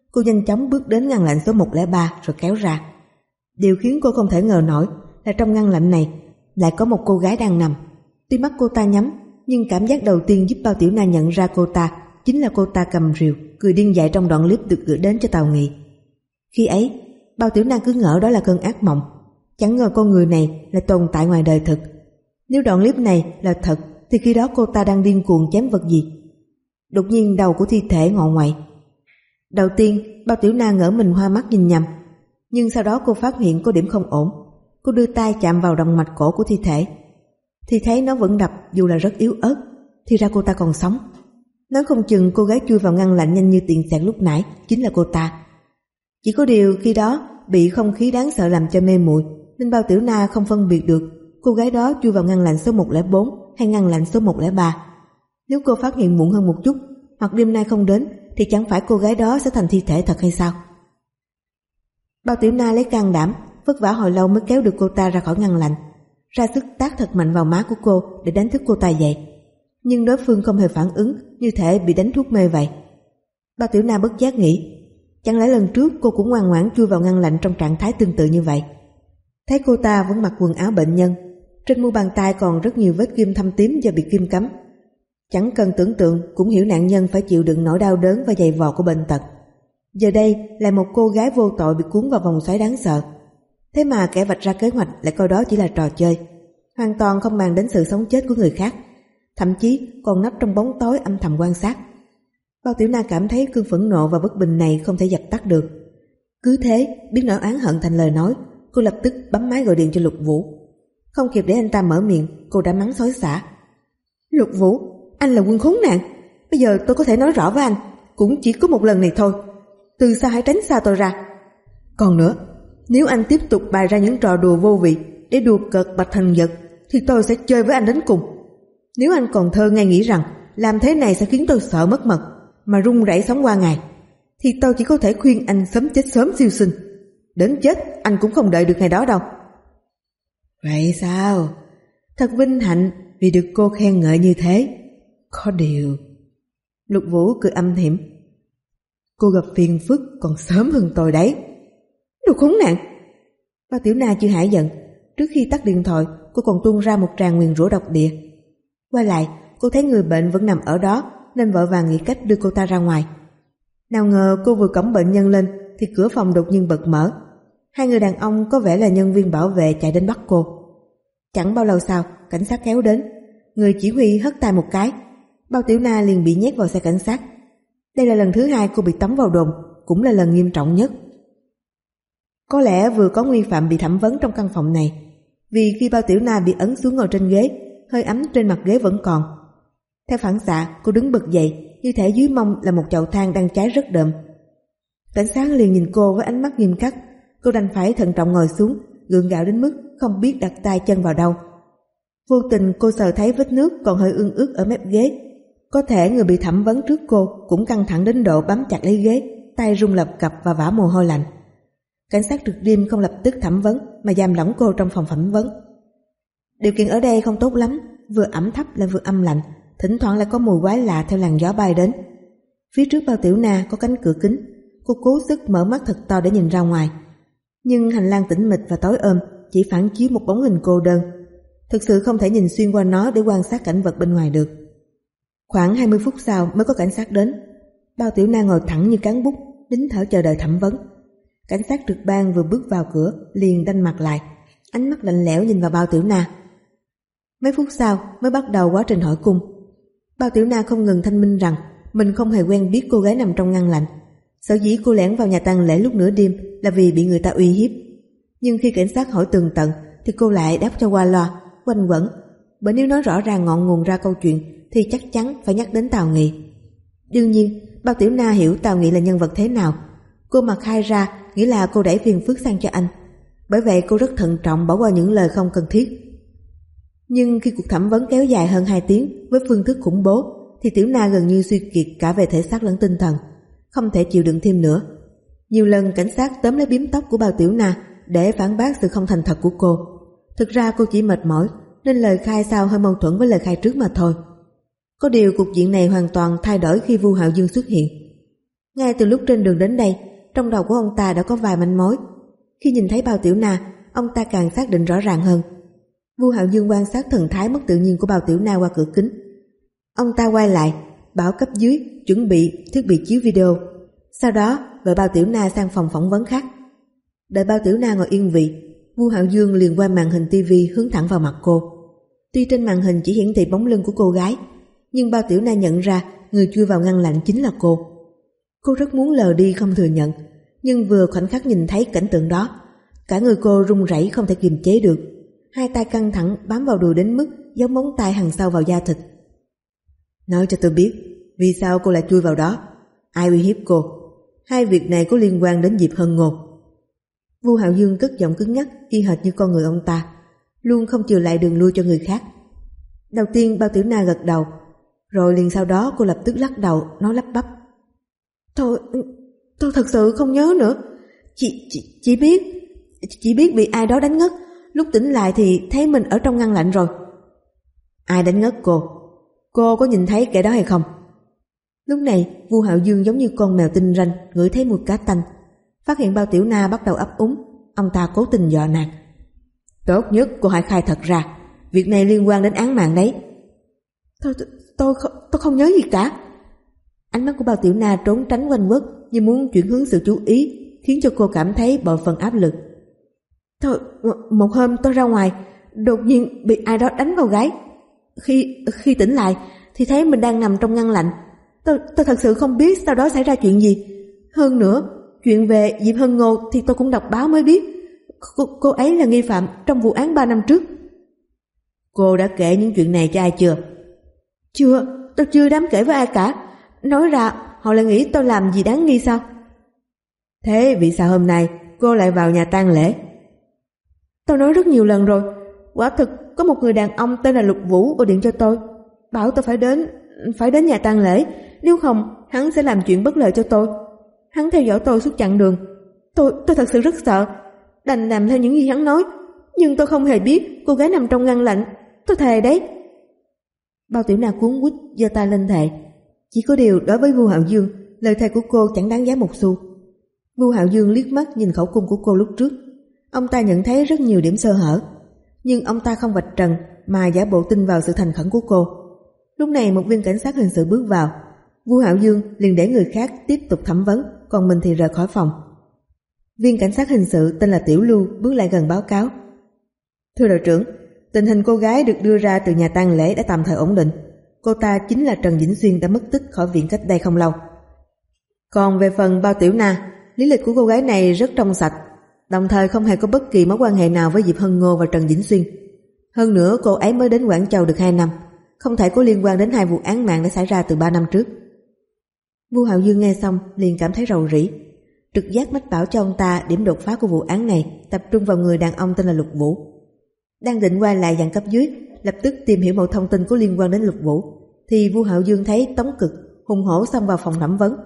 Cô nhanh chóng bước đến ngăn lạnh số một không ba rồi kéo ra. Điều khiến cô không thể ngờ nổi là trong ngăn lạnh này lại có một cô gái đang nằm. Tuy mắt cô ta nhắm, nhưng cảm giác đầu tiên giúp Bao Tiểu Na nhận ra cô ta chính là cô ta cầm rìu cười điên dại trong đoạn clip được gửi đến cho Tào Nghị. Khi ấy, Bao Tiểu Na cứ ngỡ đó là cơn ác mộng, chẳng ngờ con người này lại tồn tại ngoài đời thực. Nếu đoạn clip này là thật thì khi đó cô ta đang điên cuồng chém vật gì? Đột nhiên đầu của thi thể ngọ ngoại. Đầu tiên, Bao Tiểu Na ngỡ mình hoa mắt nhìn nhầm, nhưng sau đó cô phát hiện có điểm không ổn. Cô đưa tay chạm vào động mạch cổ của thi thể, thì thấy nó vẫn đập dù là rất yếu ớt. Thì ra cô ta còn sống. Nói không chừng cô gái chui vào ngăn lạnh nhanh như tiền xẹt lúc nãy chính là cô ta. Chỉ có điều khi đó bị không khí đáng sợ làm cho mê muội, nên Bao Tiểu Na không phân biệt được cô gái đó chui vào ngăn lạnh số một không bốn hay ngăn lạnh số một không ba. Nếu cô phát hiện muộn hơn một chút, hoặc đêm nay không đến, thì chẳng phải cô gái đó sẽ thành thi thể thật hay sao? Bao Tiểu Na lấy can đảm, vất vả hồi lâu mới kéo được cô ta ra khỏi ngăn lạnh, ra sức tát thật mạnh vào má của cô để đánh thức cô ta dậy. Nhưng đối phương không hề phản ứng, như thể bị đánh thuốc mê vậy. Bao Tiểu Na bất giác nghĩ, chẳng lẽ lần trước cô cũng ngoan ngoãn chui vào ngăn lạnh trong trạng thái tương tự như vậy? Thấy cô ta vẫn mặc quần áo bệnh nhân, trên mu bàn tay còn rất nhiều vết kim thâm tím do bị kim cấm. Chẳng cần tưởng tượng cũng hiểu nạn nhân phải chịu đựng nỗi đau đớn và dày vò của bệnh tật. Giờ đây là một cô gái vô tội bị cuốn vào vòng xoáy đáng sợ. Thế mà kẻ vạch ra kế hoạch lại coi đó chỉ là trò chơi, hoàn toàn không màng đến sự sống chết của người khác, thậm chí còn nấp trong bóng tối âm thầm quan sát. Bao Tiểu Na cảm thấy cơn phẫn nộ và bất bình này không thể dập tắt được. Cứ thế, biến nỗi oán hận thành lời nói, cô lập tức bấm máy gọi điện cho Lục Vũ. Không kịp để anh ta mở miệng, cô đã mắng xối xả. Lục Vũ, anh là quân khốn nạn. Bây giờ tôi có thể nói rõ với anh, cũng chỉ có một lần này thôi. Từ xa hãy tránh xa tôi ra. Còn nữa, nếu anh tiếp tục bày ra những trò đùa vô vị để đùa cợt Bạch Thần Dật, thì tôi sẽ chơi với anh đến cùng. Nếu anh còn thơ ngây nghĩ rằng làm thế này sẽ khiến tôi sợ mất mật mà run rẩy sống qua ngày, thì tôi chỉ có thể khuyên anh sớm chết sớm siêu sinh. Đến chết anh cũng không đợi được ngày đó đâu. Vậy sao? Thật vinh hạnh vì được cô khen ngợi như thế. Có điều... Lục Vũ cười âm hiểm. Cô gặp phiền phức còn sớm hơn tôi đấy. Đồ khốn nạn! Bao Tiểu Na chưa hãi giận. Trước khi tắt điện thoại, cô còn tuôn ra một tràng nguyền rủa độc địa. Quay lại, cô thấy người bệnh vẫn nằm ở đó, nên vội vàng nghĩ cách đưa cô ta ra ngoài. Nào ngờ cô vừa cõng bệnh nhân lên thì cửa phòng đột nhiên bật mở. Hai người đàn ông có vẻ là nhân viên bảo vệ chạy đến bắt cô. Chẳng bao lâu sau, cảnh sát kéo đến. Người chỉ huy hất tay một cái, Bao Tiểu Na liền bị nhét vào xe cảnh sát. Đây là lần thứ hai cô bị tống vào đồn, cũng là lần nghiêm trọng nhất. Có lẽ vừa có nghi phạm bị thẩm vấn trong căn phòng này, vì khi Bao Tiểu Na bị ấn xuống ngồi trên ghế, hơi ấm trên mặt ghế vẫn còn. Theo phản xạ, cô đứng bật dậy, như thể dưới mông là một chậu than đang cháy rất đượm. Cảnh sát liền nhìn cô với ánh mắt nghiêm khắc. Cô đành phải thận trọng ngồi xuống, gượng gạo đến mức không biết đặt tay chân vào đâu. Vô tình cô sờ thấy vết nước còn hơi ương ướt ở mép ghế. Có thể người bị thẩm vấn trước cô cũng căng thẳng đến độ bám chặt lấy ghế, tay run lập cập và vã mồ hôi lạnh. Cảnh sát trực đêm không lập tức thẩm vấn mà giam lỏng cô trong phòng thẩm vấn. Điều kiện ở đây không tốt lắm, vừa ẩm thấp lại vừa âm lạnh, thỉnh thoảng lại có mùi quái lạ theo làn gió bay đến. Phía trước Bao Tiểu Na có cánh cửa kính, cô cố sức mở mắt thật to để nhìn ra ngoài. Nhưng hành lang tĩnh mịch và tối ôm chỉ phản chiếu một bóng hình cô đơn. Thực sự không thể nhìn xuyên qua nó để quan sát cảnh vật bên ngoài được. Khoảng hai mươi phút sau mới có cảnh sát đến. Bao Tiểu Na ngồi thẳng như cán bút, nín thở chờ đợi thẩm vấn. Cảnh sát trực ban vừa bước vào cửa liền đanh mặt lại, ánh mắt lạnh lẽo nhìn vào Bao Tiểu Na. Mấy phút sau mới bắt đầu quá trình hỏi cung. Bao Tiểu Na không ngừng thanh minh rằng mình không hề quen biết cô gái nằm trong ngăn lạnh. Sở dĩ cô lẻn vào nhà tang lễ lúc nửa đêm là vì bị người ta uy hiếp. Nhưng khi cảnh sát hỏi tường tận thì cô lại đáp cho qua loa, quanh quẩn. Bởi nếu nói rõ ràng ngọn nguồn ra câu chuyện thì chắc chắn phải nhắc đến Tào Nghị. Đương nhiên, Bao Tiểu Na hiểu Tào Nghị là nhân vật thế nào. Cô mà khai ra nghĩa là cô đẩy phiền phức sang cho anh. Bởi vậy cô rất thận trọng bỏ qua những lời không cần thiết. Nhưng khi cuộc thẩm vấn kéo dài hơn hai tiếng với phương thức khủng bố thì Tiểu Na gần như suy kiệt cả về thể xác lẫn tinh thần, không thể chịu đựng thêm nữa. Nhiều lần cảnh sát tóm lấy bím tóc của Bao Tiểu Na để phản bác sự không thành thật của cô. Thực ra cô chỉ mệt mỏi nên lời khai sau hơi mâu thuẫn với lời khai trước mà thôi. Có điều cục diện này hoàn toàn thay đổi khi Vu Hạo Dương xuất hiện. Ngay từ lúc trên đường đến đây, trong đầu của ông ta đã có vài manh mối. Khi nhìn thấy Bao Tiểu Na, ông ta càng xác định rõ ràng hơn. Vu Hạo Dương quan sát thần thái mất tự nhiên của Bao Tiểu Na qua cửa kính. Ông ta quay lại, bảo cấp dưới chuẩn bị thiết bị chiếu video. Sau đó gọi Bao Tiểu Na sang phòng phỏng vấn khác. Đợi Bao Tiểu Na ngồi yên vị, Vu Hạo Dương liền qua màn hình tivi hướng thẳng vào mặt cô. Tuy trên màn hình chỉ hiển thị bóng lưng của cô gái, nhưng Bao Tiểu Na nhận ra người chui vào ngăn lạnh chính là cô. Cô rất muốn lờ đi không thừa nhận, nhưng vừa khoảnh khắc nhìn thấy cảnh tượng đó, cả người cô run rẩy không thể kiềm chế được. Hai tay căng thẳng bám vào đùi đến mức giống móng tay hằn sâu vào da thịt. Nói cho tôi biết, vì sao cô lại chui vào đó? Ai uy hiếp cô? Hai việc này có liên quan đến Diệp Hân Ngôn. Vu Hạo Dương cất giọng cứng nhắc, y hệt như con người ông ta, luôn không chừa lại đường lui cho người khác. Đầu tiên Bao Tiểu Na gật đầu, rồi liền sau đó cô lập tức lắc đầu, nói lắp bắp: Tôi, tôi thật sự không nhớ nữa. Chỉ, chỉ, chỉ biết, chỉ biết bị ai đó đánh ngất. Lúc tỉnh lại thì thấy mình ở trong ngăn lạnh rồi. Ai đánh ngất cô? Cô có nhìn thấy kẻ đó hay không? Lúc này Vu Hạo Dương giống như con mèo tinh ranh ngửi thấy mùi cá tanh. Phát hiện Bao Tiểu Na bắt đầu ấp úng, ông ta cố tình dọa nạt: Tốt nhất cô hãy khai thật ra, việc này liên quan đến án mạng đấy. Tôi, tôi, tôi, không, tôi không nhớ gì cả. Ánh mắt của Bao Tiểu Na trốn tránh quanh quất như muốn chuyển hướng sự chú ý, khiến cho cô cảm thấy bội phần áp lực. Tôi, một hôm tôi ra ngoài, đột nhiên bị ai đó đánh vào gáy. Khi khi tỉnh lại thì thấy mình đang nằm trong ngăn lạnh. Tôi, tôi thật sự không biết sau đó xảy ra chuyện gì. Hơn nữa, chuyện về Diệp Hân Ngôn thì tôi cũng đọc báo mới biết. Cô, cô ấy là nghi phạm trong vụ án ba năm trước. Cô đã kể những chuyện này cho ai chưa? Chưa, tôi chưa dám kể với ai cả. Nói ra họ lại nghĩ tôi làm gì đáng nghi sao? Thế vì sao hôm nay cô lại vào nhà tang lễ? Tôi nói rất nhiều lần rồi. Quả thực có một người đàn ông tên là Lục Vũ gọi điện cho tôi, bảo tôi phải đến phải đến nhà tang lễ, nếu không hắn sẽ làm chuyện bất lợi cho tôi. Hắn theo dõi tôi suốt chặng đường. Tôi tôi thật sự rất sợ, đành làm theo những gì hắn nói. Nhưng tôi không hề biết cô gái nằm trong ngăn lạnh. Tôi thề đấy. Bao Tiểu Na cuống quýt giơ tay lên thề. Chỉ có điều đối với Vu Hạo Dương, lời thề của cô chẳng đáng giá một xu. Vu Hạo Dương liếc mắt nhìn khẩu cung của cô lúc trước. Ông ta nhận thấy rất nhiều điểm sơ hở, nhưng ông ta không vạch trần mà giả bộ tin vào sự thành khẩn của cô. Lúc này một viên cảnh sát hình sự bước vào. Vu Hạo Dương liền để người khác tiếp tục thẩm vấn, còn mình thì rời khỏi phòng. Viên cảnh sát hình sự tên là Tiểu Lưu bước lại gần báo cáo: Thưa đội trưởng, tình hình cô gái được đưa ra từ nhà tang lễ đã tạm thời ổn định. Cô ta chính là Trần Vĩnh Xuyên đã mất tích khỏi viện cách đây không lâu. Còn về phần Bao Tiểu Na, lý lịch của cô gái này rất trong sạch, đồng thời không hề có bất kỳ mối quan hệ nào với Diệp Hân Ngôn và Trần Vĩnh Xuyên. Hơn nữa cô ấy mới đến Quảng Châu được hai năm, không thể có liên quan đến hai vụ án mạng đã xảy ra từ ba năm trước. Vu Hạo Dương nghe xong liền cảm thấy rầu rĩ. Trực giác mách bảo cho ông ta điểm đột phá của vụ án này tập trung vào người đàn ông tên là Lục Vũ. Đang định quay lại dàn cấp dưới, lập tức tìm hiểu một thông tin có liên quan đến Lục Vũ, thì Vu Hạo Dương thấy Tống Cực hùng hổ xông vào phòng thẩm vấn.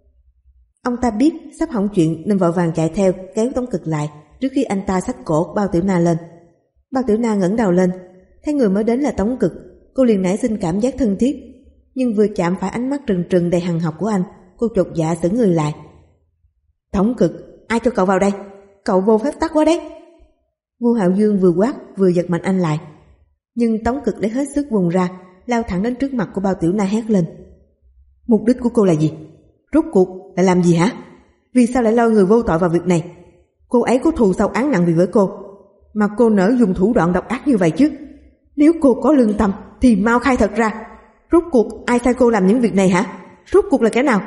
Ông ta biết sắp hỏng chuyện nên vội vàng chạy theo kéo Tống Cực lại trước khi anh ta xách cổ Bao Tiểu Na lên. Bao Tiểu Na ngẩng đầu lên, thấy người mới đến là Tống Cực, cô liền nảy sinh cảm giác thân thiết, nhưng vừa chạm phải ánh mắt trừng trừng đầy hằn học của anh, cô chột dạ sững người lại. Tống Cực, ai cho cậu vào đây? Cậu vô phép tắc quá đấy. Vu Hạo Dương vừa quát vừa giật mạnh anh lại, nhưng Tống Cực lấy hết sức vùng ra, lao thẳng đến trước mặt của Bao Tiểu Na hét lên: Mục đích của cô là gì? Rốt cuộc lại làm gì hả? Vì sao lại lôi người vô tội vào việc này? Cô ấy có thù sau án nặng vì với cô, mà cô nỡ dùng thủ đoạn độc ác như vậy chứ? Nếu cô có lương tâm thì mau khai thật ra. Rốt cuộc ai sai cô làm những việc này hả? Rốt cuộc là kẻ nào?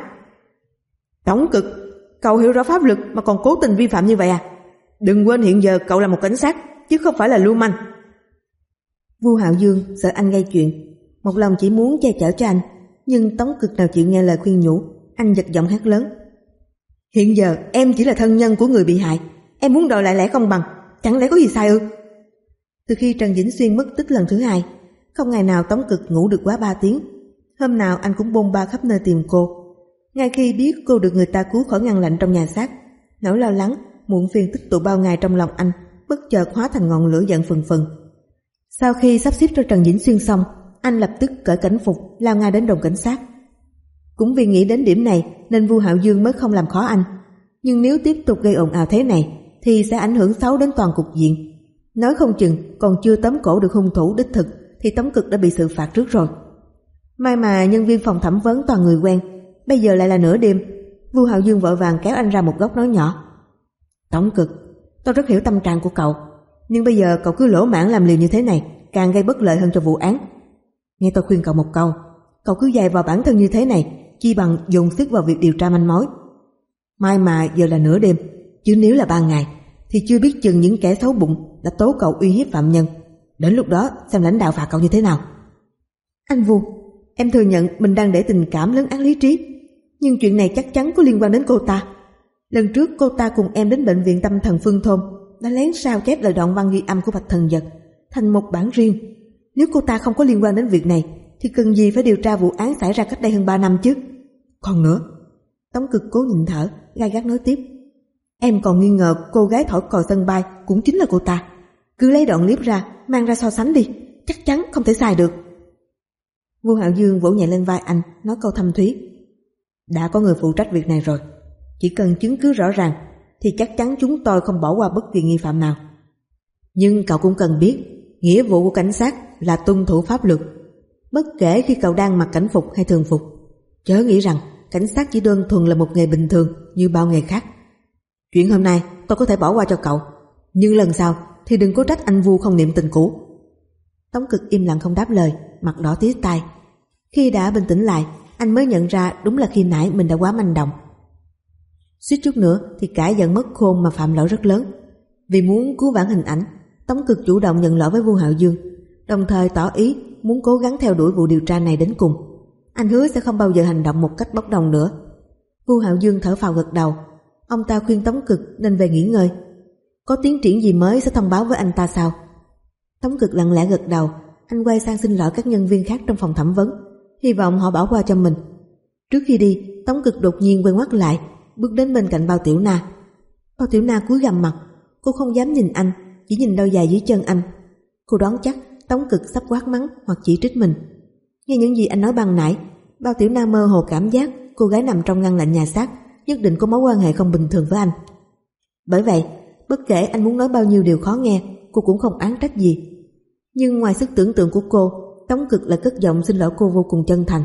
Tống Cực, cậu hiểu rõ pháp luật mà còn cố tình vi phạm như vậy à? Đừng quên hiện giờ cậu là một cảnh sát chứ không phải là lưu manh. Vu Hạo Dương sợ anh gây chuyện, một lòng chỉ muốn che chở cho anh, nhưng Tống Cực nào chịu nghe lời khuyên nhủ. Anh giật giọng hét lớn: Hiện giờ em chỉ là thân nhân của người bị hại, em muốn đòi lại lẽ công bằng, chẳng lẽ có gì sai ư? Từ khi Trần Vĩnh Xuyên mất tích lần thứ hai, không ngày nào Tống Cực ngủ được quá ba tiếng. Hôm nào anh cũng bôn ba khắp nơi tìm cô. Ngay khi biết cô được người ta cứu khỏi ngăn lạnh trong nhà xác, nỗi lo lắng, muộn phiền tích tụ bao ngày trong lòng anh bất chợt hóa thành ngọn lửa giận phừng phừng. Sau khi sắp xếp cho Trần Vĩnh Xuyên xong, anh lập tức cởi cảnh phục lao ngay đến đồn cảnh sát. Cũng vì nghĩ đến điểm này nên Vu Hạo Dương mới không làm khó anh. Nhưng nếu tiếp tục gây ồn ào thế này thì sẽ ảnh hưởng xấu đến toàn cục diện. Nói không chừng còn chưa tóm cổ được hung thủ đích thực thì Tống Cực đã bị xử phạt trước rồi. May mà nhân viên phòng thẩm vấn toàn người quen, bây giờ lại là nửa đêm. Vu Hạo Dương vội vàng kéo anh ra một góc nói nhỏ: Tống Cực, tôi rất hiểu tâm trạng của cậu, nhưng bây giờ cậu cứ lỗ mãng làm liều như thế này càng gây bất lợi hơn cho vụ án. Nghe tôi khuyên cậu một câu, cậu cứ dày vào bản thân như thế này chi bằng dùng sức vào việc điều tra manh mối. May mà giờ là nửa đêm, chứ nếu là ban ngày thì chưa biết chừng những kẻ xấu bụng đã tố cậu uy hiếp phạm nhân. Đến lúc đó xem lãnh đạo phạt cậu như thế nào. Anh Vu, em thừa nhận mình đang để tình cảm lấn át lý trí, nhưng chuyện này chắc chắn có liên quan đến cô ta. Lần trước cô ta cùng em đến bệnh viện tâm thần Phương Thôn đã lén sao chép lời đoạn văn ghi âm của Bạch Thần Vật thành một bản riêng. Nếu cô ta không có liên quan đến việc này thì cần gì phải điều tra vụ án xảy ra cách đây hơn ba năm chứ. Còn nữa, Tống Cực cố nhịn thở, gai gắt nói tiếp: Em còn nghi ngờ cô gái thổi còi sân bay cũng chính là cô ta. Cứ lấy đoạn clip ra mang ra so sánh đi, chắc chắn không thể sai được. Vu Hạo Dương vỗ nhẹ lên vai anh, nói câu thâm thúy: Đã có người phụ trách việc này rồi, chỉ cần chứng cứ rõ ràng thì chắc chắn chúng tôi không bỏ qua bất kỳ nghi phạm nào. Nhưng cậu cũng cần biết, nghĩa vụ của cảnh sát là tuân thủ pháp luật, bất kể khi cậu đang mặc cảnh phục hay thường phục. Chớ nghĩ rằng cảnh sát chỉ đơn thuần là một nghề bình thường như bao nghề khác. Chuyện hôm nay tôi có thể bỏ qua cho cậu, nhưng lần sau thì đừng có trách anh Vu không niệm tình cũ. Tống Cực im lặng không đáp lời, mặt đỏ tía tai. Khi đã bình tĩnh lại, anh mới nhận ra đúng là khi nãy mình đã quá manh động. Suýt chút nữa thì cả giận mất khôn mà phạm lỗi rất lớn. Vì muốn cứu vãn hình ảnh, Tống Cực chủ động nhận lỗi với Vu Hạo Dương, đồng thời tỏ ý muốn cố gắng theo đuổi vụ điều tra này đến cùng. Anh hứa sẽ không bao giờ hành động một cách bốc đồng nữa. Vu Hạo Dương thở phào gật đầu. Ông ta khuyên Tống Cực nên về nghỉ ngơi. Có tiến triển gì mới sẽ thông báo với anh ta sau. Tống Cực lặng lẽ gật đầu. Anh quay sang xin lỗi các nhân viên khác trong phòng thẩm vấn, hy vọng họ bỏ qua cho mình. Trước khi đi, Tống Cực đột nhiên quay ngoắt lại, bước đến bên cạnh Bao Tiểu Na. Bao Tiểu Na cúi gằm mặt, cô không dám nhìn anh, chỉ nhìn đôi giày dưới chân anh. Cô đoán chắc Tống Cực sắp quát mắng hoặc chỉ trích mình. Nghe những gì anh nói ban nãy, Bao Tiểu Na mơ hồ cảm giác cô gái nằm trong ngăn lạnh nhà xác nhất định có mối quan hệ không bình thường với anh. Bởi vậy, bất kể anh muốn nói bao nhiêu điều khó nghe, cô cũng không oán trách gì. Nhưng ngoài sức tưởng tượng của cô, Tống Cực lại cất giọng xin lỗi cô vô cùng chân thành.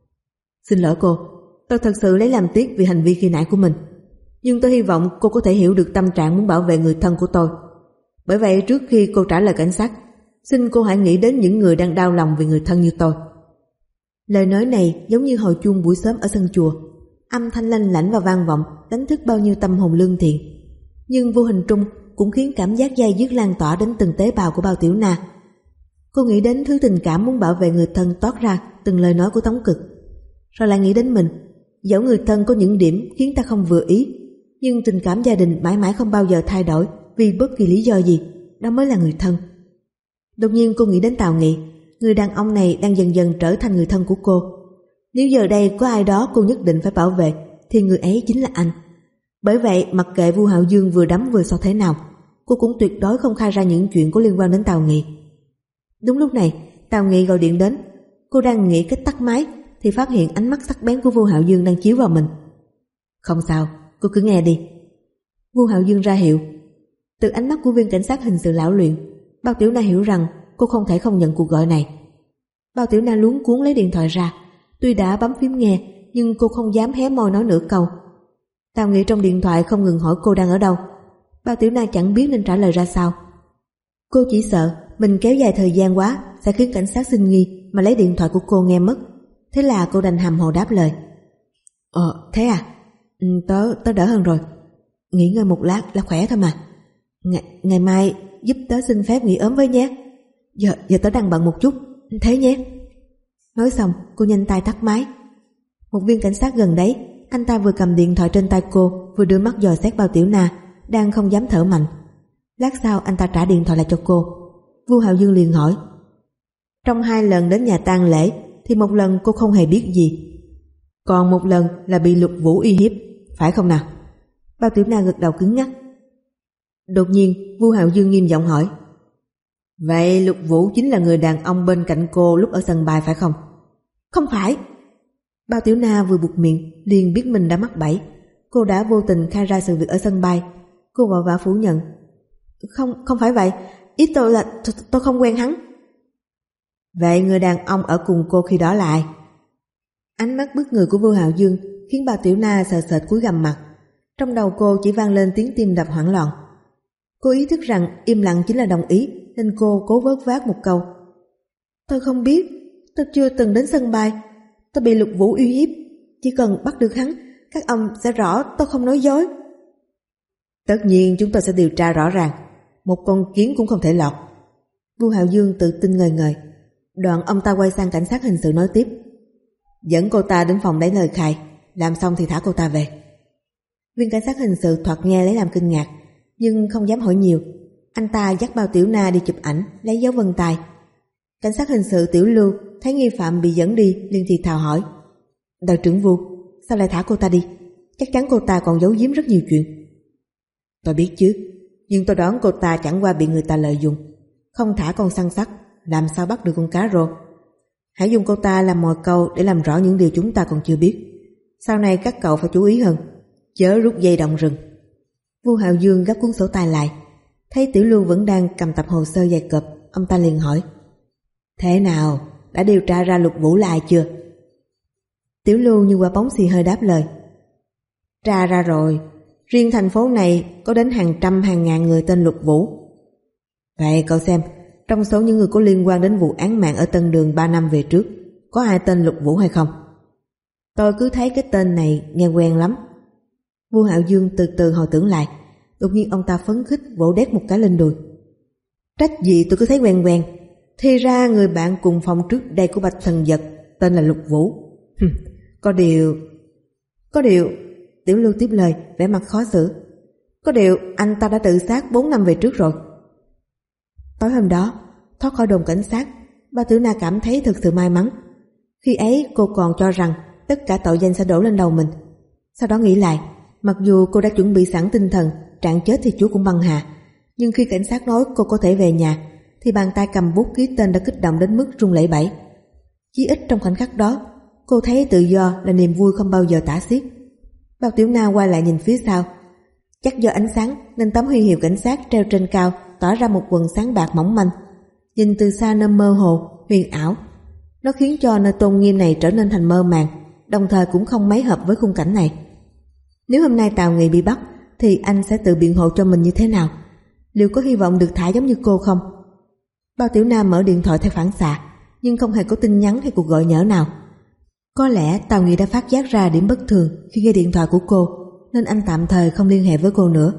Xin lỗi cô, tôi thật sự lấy làm tiếc vì hành vi khi nãy của mình. Nhưng tôi hy vọng cô có thể hiểu được tâm trạng muốn bảo vệ người thân của tôi. Bởi vậy trước khi cô trả lời cảnh sát, xin cô hãy nghĩ đến những người đang đau lòng vì người thân như tôi. Lời nói này giống như hồi chuông buổi sớm ở sân chùa, âm thanh lanh lảnh và vang vọng, đánh thức bao nhiêu tâm hồn lương thiện. Nhưng vô hình trung cũng khiến cảm giác dai dứt lan tỏa đến từng tế bào của Bao Tiểu Na. Cô nghĩ đến thứ tình cảm muốn bảo vệ người thân toát ra từng lời nói của Tống Cực, rồi lại nghĩ đến mình. Dẫu người thân có những điểm khiến ta không vừa ý, nhưng tình cảm gia đình mãi mãi không bao giờ thay đổi vì bất kỳ lý do gì, đó mới là người thân. Đột nhiên cô nghĩ đến Tào Nghị, người đàn ông này đang dần dần trở thành người thân của cô. Nếu giờ đây có ai đó cô nhất định phải bảo vệ thì người ấy chính là anh. Bởi vậy mặc kệ Vu Hạo Dương vừa đắm vừa so thế nào, cô cũng tuyệt đối không khai ra những chuyện có liên quan đến Tào Nghị. Đúng lúc này Tào Nghị gọi điện đến. Cô đang nghĩ cách tắt máy thì phát hiện ánh mắt sắc bén của Vu Hạo Dương đang chiếu vào mình. Không sao, cô cứ nghe đi. Vu Hạo Dương ra hiệu. Từ ánh mắt của viên cảnh sát hình sự lão luyện, Bao Tiểu Na hiểu rằng cô không thể không nhận cuộc gọi này. Bao Tiểu Na luống cuống lấy điện thoại ra. Tuy đã bấm phím nghe nhưng cô không dám hé môi nói nửa câu. Tào Nghị trong điện thoại không ngừng hỏi cô đang ở đâu. Bao Tiểu Na chẳng biết nên trả lời ra sao. Cô chỉ sợ mình kéo dài thời gian quá sẽ khiến cảnh sát sinh nghi mà lấy điện thoại của cô nghe mất. Thế là cô đành hàm hồ đáp lời. Ờ, thế à? Ừ, tớ, tớ đỡ hơn rồi. Nghỉ ngơi một lát là khỏe thôi mà. Ngày, ngày mai giúp tớ xin phép nghỉ ốm với nhé. Giờ, giờ tớ đang bận một chút. Thế nhé. Nói xong cô nhanh tay tắt máy. Một viên cảnh sát gần đấy, anh ta vừa cầm điện thoại trên tay cô, vừa đưa mắt dò xét Bao Tiểu Na đang không dám thở mạnh. Lát sau anh ta trả điện thoại lại cho cô. Vu Hạo Dương liền hỏi. Trong hai lần đến nhà tang lễ thì một lần cô không hề biết gì, còn một lần là bị Lục Vũ uy hiếp, phải không nào? Bao Tiểu Na gật đầu cứng ngắc. Đột nhiên Vu Hạo Dương nghiêm giọng hỏi. Vậy Lục Vũ chính là người đàn ông bên cạnh cô lúc ở sân bay phải không? Không phải. Bao Tiểu Na vừa buột miệng liền biết mình đã mắc bẫy. Cô đã vô tình khai ra sự việc ở sân bay. Cô vội vã phủ nhận. Không, không phải vậy. Ý tôi là tôi, tôi không quen hắn. Vậy người đàn ông ở cùng cô khi đó là ai? Ánh mắt bức người của Vưu Hạo Dương khiến Bao Tiểu Na sợ sệt cúi gằm mặt. Trong đầu cô chỉ vang lên tiếng tim đập hoảng loạn. Cô ý thức rằng im lặng chính là đồng ý, nên cô cố vớt vát một câu. Tôi không biết, tôi chưa từng đến sân bay. Tôi bị Lục Vũ uy hiếp. Chỉ cần bắt được hắn, các ông sẽ rõ tôi không nói dối. Tất nhiên chúng tôi sẽ điều tra rõ ràng. Một con kiến cũng không thể lọt. Vưu Hạo Dương tự tin ngời ngời. Đoạn ông ta quay sang cảnh sát hình sự nói tiếp. Dẫn cô ta đến phòng lấy lời khai, làm xong thì thả cô ta về. Viên cảnh sát hình sự thoạt nghe lấy làm kinh ngạc, nhưng không dám hỏi nhiều. Anh ta dắt Bao Tiểu Na đi chụp ảnh, lấy dấu vân tay. Cảnh sát hình sự Tiểu Lưu thấy nghi phạm bị dẫn đi, liền thì thào hỏi. Đội trưởng Vưu, sao lại thả cô ta đi? Chắc chắn cô ta còn giấu giếm rất nhiều chuyện. Tôi biết chứ, nhưng tôi đoán cô ta chẳng qua bị người ta lợi dụng. Không thả con săn sắt, làm sao bắt được con cá rô? Hãy dùng cô ta làm mồi câu để làm rõ những điều chúng ta còn chưa biết. Sau này các cậu phải chú ý hơn, chớ rút dây động rừng. Vưu Hạo Dương gấp cuốn sổ tay lại. Thấy Tiểu Lưu vẫn đang cầm tập hồ sơ dày cộp, ông ta liền hỏi. Thế nào, đã điều tra ra Lục Vũ là ai chưa? Tiểu Lưu như quả bóng xì hơi đáp lời. Tra ra rồi, riêng thành phố này có đến hàng trăm hàng ngàn người tên Lục Vũ. Vậy cậu xem, trong số những người có liên quan đến vụ án mạng ở Tân Đường ba năm về trước, có ai tên Lục Vũ hay không? Tôi cứ thấy cái tên này nghe quen lắm. Vưu Hạo Dương từ từ hồi tưởng lại. Đột nhiên ông ta phấn khích vỗ đét một cái lên đùi. Trách gì tôi cứ thấy quen quen. Thì ra người bạn cùng phòng trước đây của Bạch Thần Dật tên là Lục Vũ. Có điều... Có điều... Tiểu Lưu tiếp lời, vẻ mặt khó xử. Có điều anh ta đã tự sát bốn năm về trước rồi. Tối hôm đó, thoát khỏi đồn cảnh sát, Bao Tiểu Na cảm thấy thực sự may mắn. Khi ấy cô còn cho rằng tất cả tội danh sẽ đổ lên đầu mình. Sau đó nghĩ lại, mặc dù cô đã chuẩn bị sẵn tinh thần trạng chết thì Chúa cũng băng hà, nhưng khi cảnh sát nói cô có thể về nhà, thì bàn tay cầm bút ký tên đã kích động đến mức run lẩy bẩy. Chí ít trong khoảnh khắc đó, cô thấy tự do là niềm vui không bao giờ tả xiết. Bao Tiểu Na quay lại nhìn phía sau. Chắc do ánh sáng nên tấm huy hiệu cảnh sát treo trên cao tỏ ra một quần sáng bạc mỏng manh. Nhìn từ xa nên mơ hồ, huyền ảo. Nó khiến cho nơi tôn nghiêm này trở nên thành mơ màng, đồng thời cũng không mấy hợp với khung cảnh này. Nếu hôm nay Tào Nghị bị bắt, thì anh sẽ tự biện hộ cho mình như thế nào? Liệu có hy vọng được thả giống như cô không? Bao Tiểu Na mở điện thoại theo phản xạ, nhưng không hề có tin nhắn hay cuộc gọi nhỡ nào. Có lẽ Tào Nghị đã phát giác ra điểm bất thường khi nghe điện thoại của cô, nên anh tạm thời không liên hệ với cô nữa.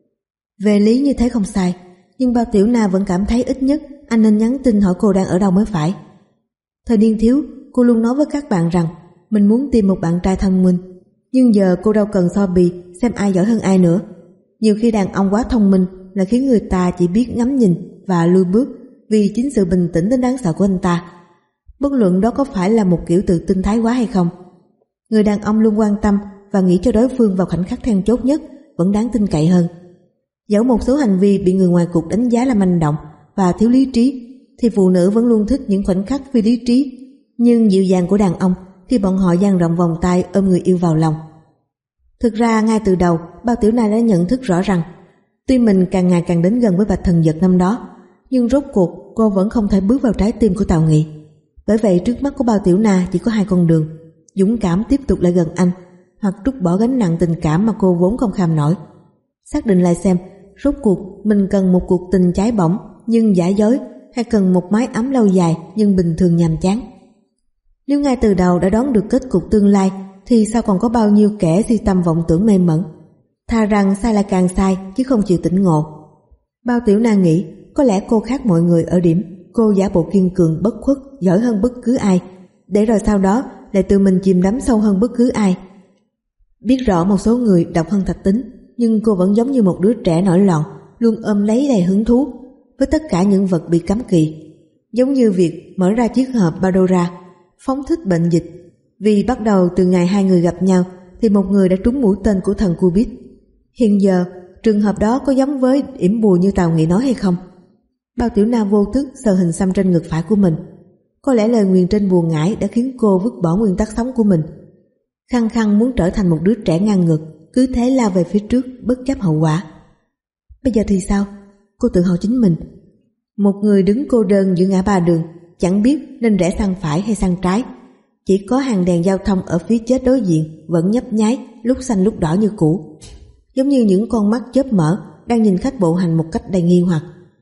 Về lý như thế không sai, nhưng Bao Tiểu Na vẫn cảm thấy ít nhất anh nên nhắn tin hỏi cô đang ở đâu mới phải. Thời niên thiếu, cô luôn nói với các bạn rằng mình muốn tìm một bạn trai thông minh, nhưng giờ cô đâu cần so bì xem ai giỏi hơn ai nữa. Nhiều khi đàn ông quá thông minh là khiến người ta chỉ biết ngắm nhìn và lùi bước vì chính sự bình tĩnh đến đáng sợ của anh ta. Bất luận đó có phải là một kiểu tự tin thái quá hay không, người đàn ông luôn quan tâm và nghĩ cho đối phương vào khoảnh khắc then chốt nhất vẫn đáng tin cậy hơn. Dẫu một số hành vi bị người ngoài cuộc đánh giá là manh động và thiếu lý trí, thì phụ nữ vẫn luôn thích những khoảnh khắc phi lý trí nhưng dịu dàng của đàn ông khi bọn họ dang rộng vòng tay ôm người yêu vào lòng. Thực ra ngay từ đầu, Bao Tiểu Na đã nhận thức rõ rằng tuy mình càng ngày càng đến gần với Bạch Thần Dật năm đó, nhưng rốt cuộc cô vẫn không thể bước vào trái tim của Tào Nghị. Bởi vậy trước mắt của Bao Tiểu Na chỉ có hai con đường: dũng cảm tiếp tục lại gần anh, hoặc trút bỏ gánh nặng tình cảm mà cô vốn không kham nổi. Xác định lại xem rốt cuộc mình cần một cuộc tình cháy bỏng nhưng giả dối, hay cần một mái ấm lâu dài nhưng bình thường nhàm chán. Nếu ngay từ đầu đã đoán được kết cục tương lai, thì sao còn có bao nhiêu kẻ si tâm vọng tưởng mê mẩn. Thà rằng sai là càng sai chứ không chịu tỉnh ngộ. Bao Tiểu Na nghĩ có lẽ cô khác mọi người ở điểm cô giả bộ kiên cường bất khuất, giỏi hơn bất cứ ai, để rồi sau đó lại tự mình chìm đắm sâu hơn bất cứ ai. Biết rõ một số người độc hơn thạch tính, nhưng cô vẫn giống như một đứa trẻ nổi loạn, luôn ôm lấy đầy hứng thú với tất cả những vật bị cấm kỵ. Giống như việc mở ra chiếc hộp Pandora, phóng thích bệnh dịch. Vì bắt đầu từ ngày hai người gặp nhau thì một người đã trúng mũi tên của thần Cupid. Hiện giờ trường hợp đó có giống với yểm bùa như Tào Nghị nói hay không? Bao Tiểu Na vô thức sờ hình xăm trên ngực phải của mình. Có lẽ lời nguyền trên bùa ngải đã khiến cô vứt bỏ nguyên tắc sống của mình, khăng khăng muốn trở thành một đứa trẻ ngang ngược, cứ thế lao về phía trước bất chấp hậu quả. Bây giờ thì sao? Cô tự hỏi chính mình. Một người đứng cô đơn giữa ngã ba đường, chẳng biết nên rẽ sang phải hay sang trái. Chỉ có hàng đèn giao thông ở phía chết đối diện vẫn nhấp nháy, lúc xanh lúc đỏ như cũ, giống như những con mắt chớp mở đang nhìn khách bộ hành một cách đầy nghi hoặc.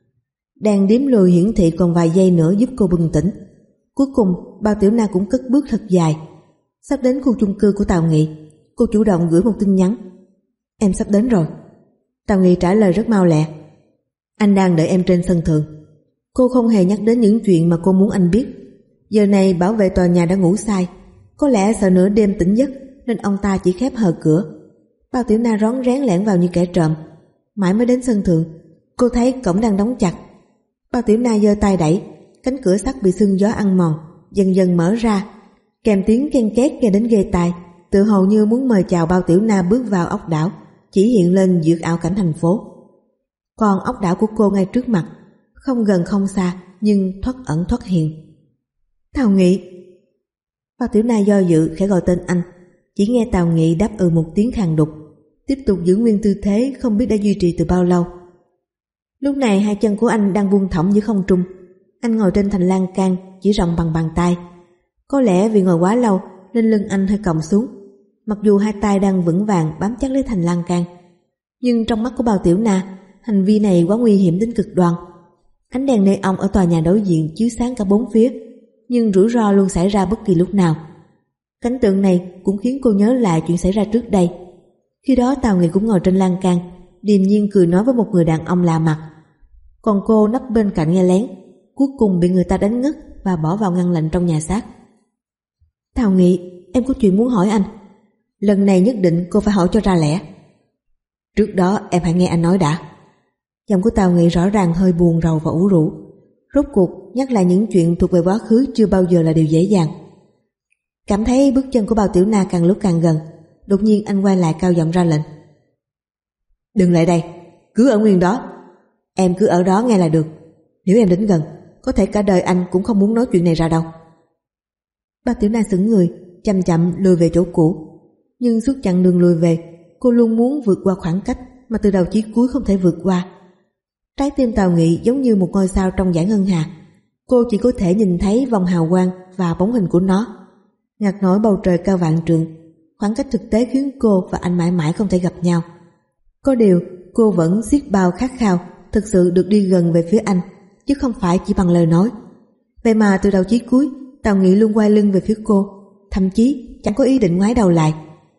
Đèn đếm lùi hiển thị còn vài giây nữa giúp cô bừng tỉnh. Cuối cùng Bao Tiểu Na cũng cất bước thật dài. Sắp đến khu chung cư của Tào Nghị, cô chủ động gửi một tin nhắn. Em sắp đến rồi. Tào Nghị trả lời rất mau lẹ. Anh đang đợi em trên sân thượng. Cô không hề nhắc đến những chuyện mà cô muốn anh biết. Giờ này bảo vệ tòa nhà đã ngủ say, có lẽ sợ nửa đêm tỉnh giấc nên ông ta chỉ khép hờ cửa. Bao Tiểu Na rón rén lẻn vào như kẻ trộm. Mãi mới đến sân thượng, cô thấy cổng đang đóng chặt. Bao Tiểu Na giơ tay đẩy, cánh cửa sắt bị sương gió ăn mòn dần dần mở ra, kèm tiếng ken két nghe đến ghê tai, tự hồ như muốn mời chào Bao Tiểu Na bước vào ốc đảo chỉ hiện lên giữa ảo cảnh thành phố. Còn ốc đảo của cô ngay trước mặt, không gần không xa nhưng thoát ẩn thoát hiện. Tào Nghị. Bao Tiểu Na do dự khẽ gọi tên anh, chỉ nghe Tào Nghị đáp ừ một tiếng khàn đục, tiếp tục giữ nguyên tư thế không biết đã duy trì từ bao lâu. Lúc này hai chân của anh đang buông thõng giữa không trung. Anh ngồi trên thành lan can chỉ rộng bằng bàn tay. Có lẽ vì ngồi quá lâu nên lưng anh hơi còng xuống, mặc dù hai tay đang vững vàng bám chắc lấy thành lan can. Nhưng trong mắt của Bao Tiểu Na, hành vi này quá nguy hiểm đến cực đoan. Ánh đèn neon ở tòa nhà đối diện chiếu sáng cả bốn phía, nhưng rủi ro luôn xảy ra bất kỳ lúc nào. Cảnh tượng này cũng khiến cô nhớ lại chuyện xảy ra trước đây. Khi đó Tào Nghị cũng ngồi trên lan can, điềm nhiên cười nói với một người đàn ông lạ mặt. Còn cô nấp bên cạnh nghe lén, cuối cùng bị người ta đánh ngất và bỏ vào ngăn lạnh trong nhà xác. Tào Nghị, em có chuyện muốn hỏi anh. Lần này nhất định cô phải hỏi cho ra lẽ. Trước đó em hãy nghe anh nói đã. Giọng của Tào Nghị rõ ràng hơi buồn rầu và ủ rũ. Rốt cuộc nhắc lại những chuyện thuộc về quá khứ chưa bao giờ là điều dễ dàng. Cảm thấy bước chân của Bao Tiểu Na càng lúc càng gần, đột nhiên anh quay lại cao giọng ra lệnh. Đừng lại đây, cứ ở nguyên đó. Em cứ ở đó nghe là được. Nếu em đến gần, có thể cả đời anh cũng không muốn nói chuyện này ra đâu. Bao Tiểu Na sững người, chậm chậm lùi về chỗ cũ. Nhưng suốt chặng đường lùi về, cô luôn muốn vượt qua khoảng cách mà từ đầu chí cuối không thể vượt qua. Trái tim Tào Nghị giống như một ngôi sao trong dải ngân hà. Cô chỉ có thể nhìn thấy vòng hào quang và bóng hình của nó. Ngạt nổi bầu trời cao vạn trượng, khoảng cách thực tế khiến cô và anh mãi mãi không thể gặp nhau. Có điều cô vẫn xiết bao khát khao thực sự được đi gần về phía anh, chứ không phải chỉ bằng lời nói. Vậy mà từ đầu chí cuối Tào Nghị luôn quay lưng về phía cô, thậm chí chẳng có ý định ngoái đầu lại.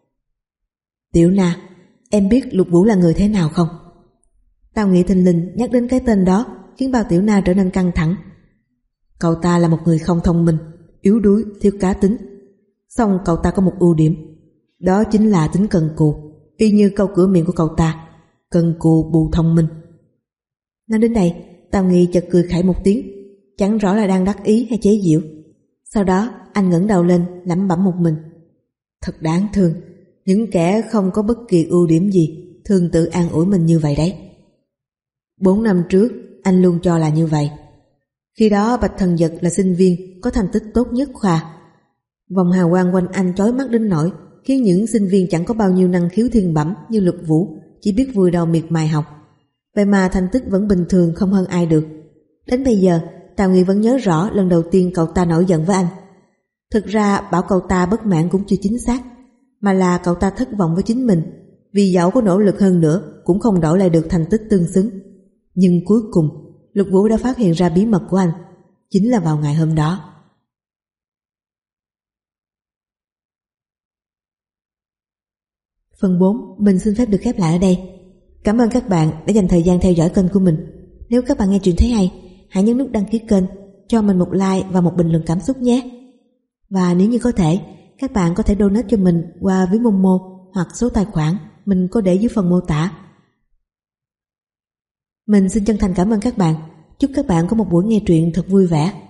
Tiểu Na, em biết Lục Vũ là người thế nào không? Tào Nghị thình lình nhắc đến cái tên đó khiến Bao Tiểu Na trở nên căng thẳng. Cậu ta là một người không thông minh, yếu đuối, thiếu cá tính. Song cậu ta có một ưu điểm, đó chính là tính cần cù, y như câu cửa miệng của cậu ta, cần cù bù thông minh. Nói đến đây, Tào Nghị chợt cười khẩy một tiếng, chẳng rõ là đang đắc ý hay chế giễu. Sau đó anh ngẩng đầu lên lẩm bẩm một mình. Thật đáng thương, những kẻ không có bất kỳ ưu điểm gì thường tự an ủi mình như vậy đấy. Bốn năm trước anh luôn cho là như vậy. Khi đó Bạch Thần Dật là sinh viên có thành tích tốt nhất khoa. Vòng hào quang quanh anh chói mắt đến nỗi khiến những sinh viên chẳng có bao nhiêu năng khiếu thiên bẩm như Lục Vũ chỉ biết vùi đầu miệt mài học. Vậy mà thành tích vẫn bình thường, không hơn ai được. Đến bây giờ Tào Nghị vẫn nhớ rõ lần đầu tiên cậu ta nổi giận với anh. Thực ra bảo cậu ta bất mãn cũng chưa chính xác, mà là cậu ta thất vọng với chính mình, vì dẫu có nỗ lực hơn nữa cũng không đổi lại được thành tích tương xứng. Nhưng cuối cùng Lục Vũ đã phát hiện ra bí mật của anh, chính là vào ngày hôm đó. Phần bốn mình xin phép được khép lại ở đây. Cảm ơn các bạn đã dành thời gian theo dõi kênh của mình. Nếu các bạn nghe chuyện thấy hay, hãy nhấn nút đăng ký kênh, cho mình một like và một bình luận cảm xúc nhé. Và nếu như có thể, các bạn có thể donate cho mình qua ví Momo hoặc số tài khoản mình có để dưới phần mô tả. Mình xin chân thành cảm ơn các bạn. Chúc các bạn có một buổi nghe truyện thật vui vẻ.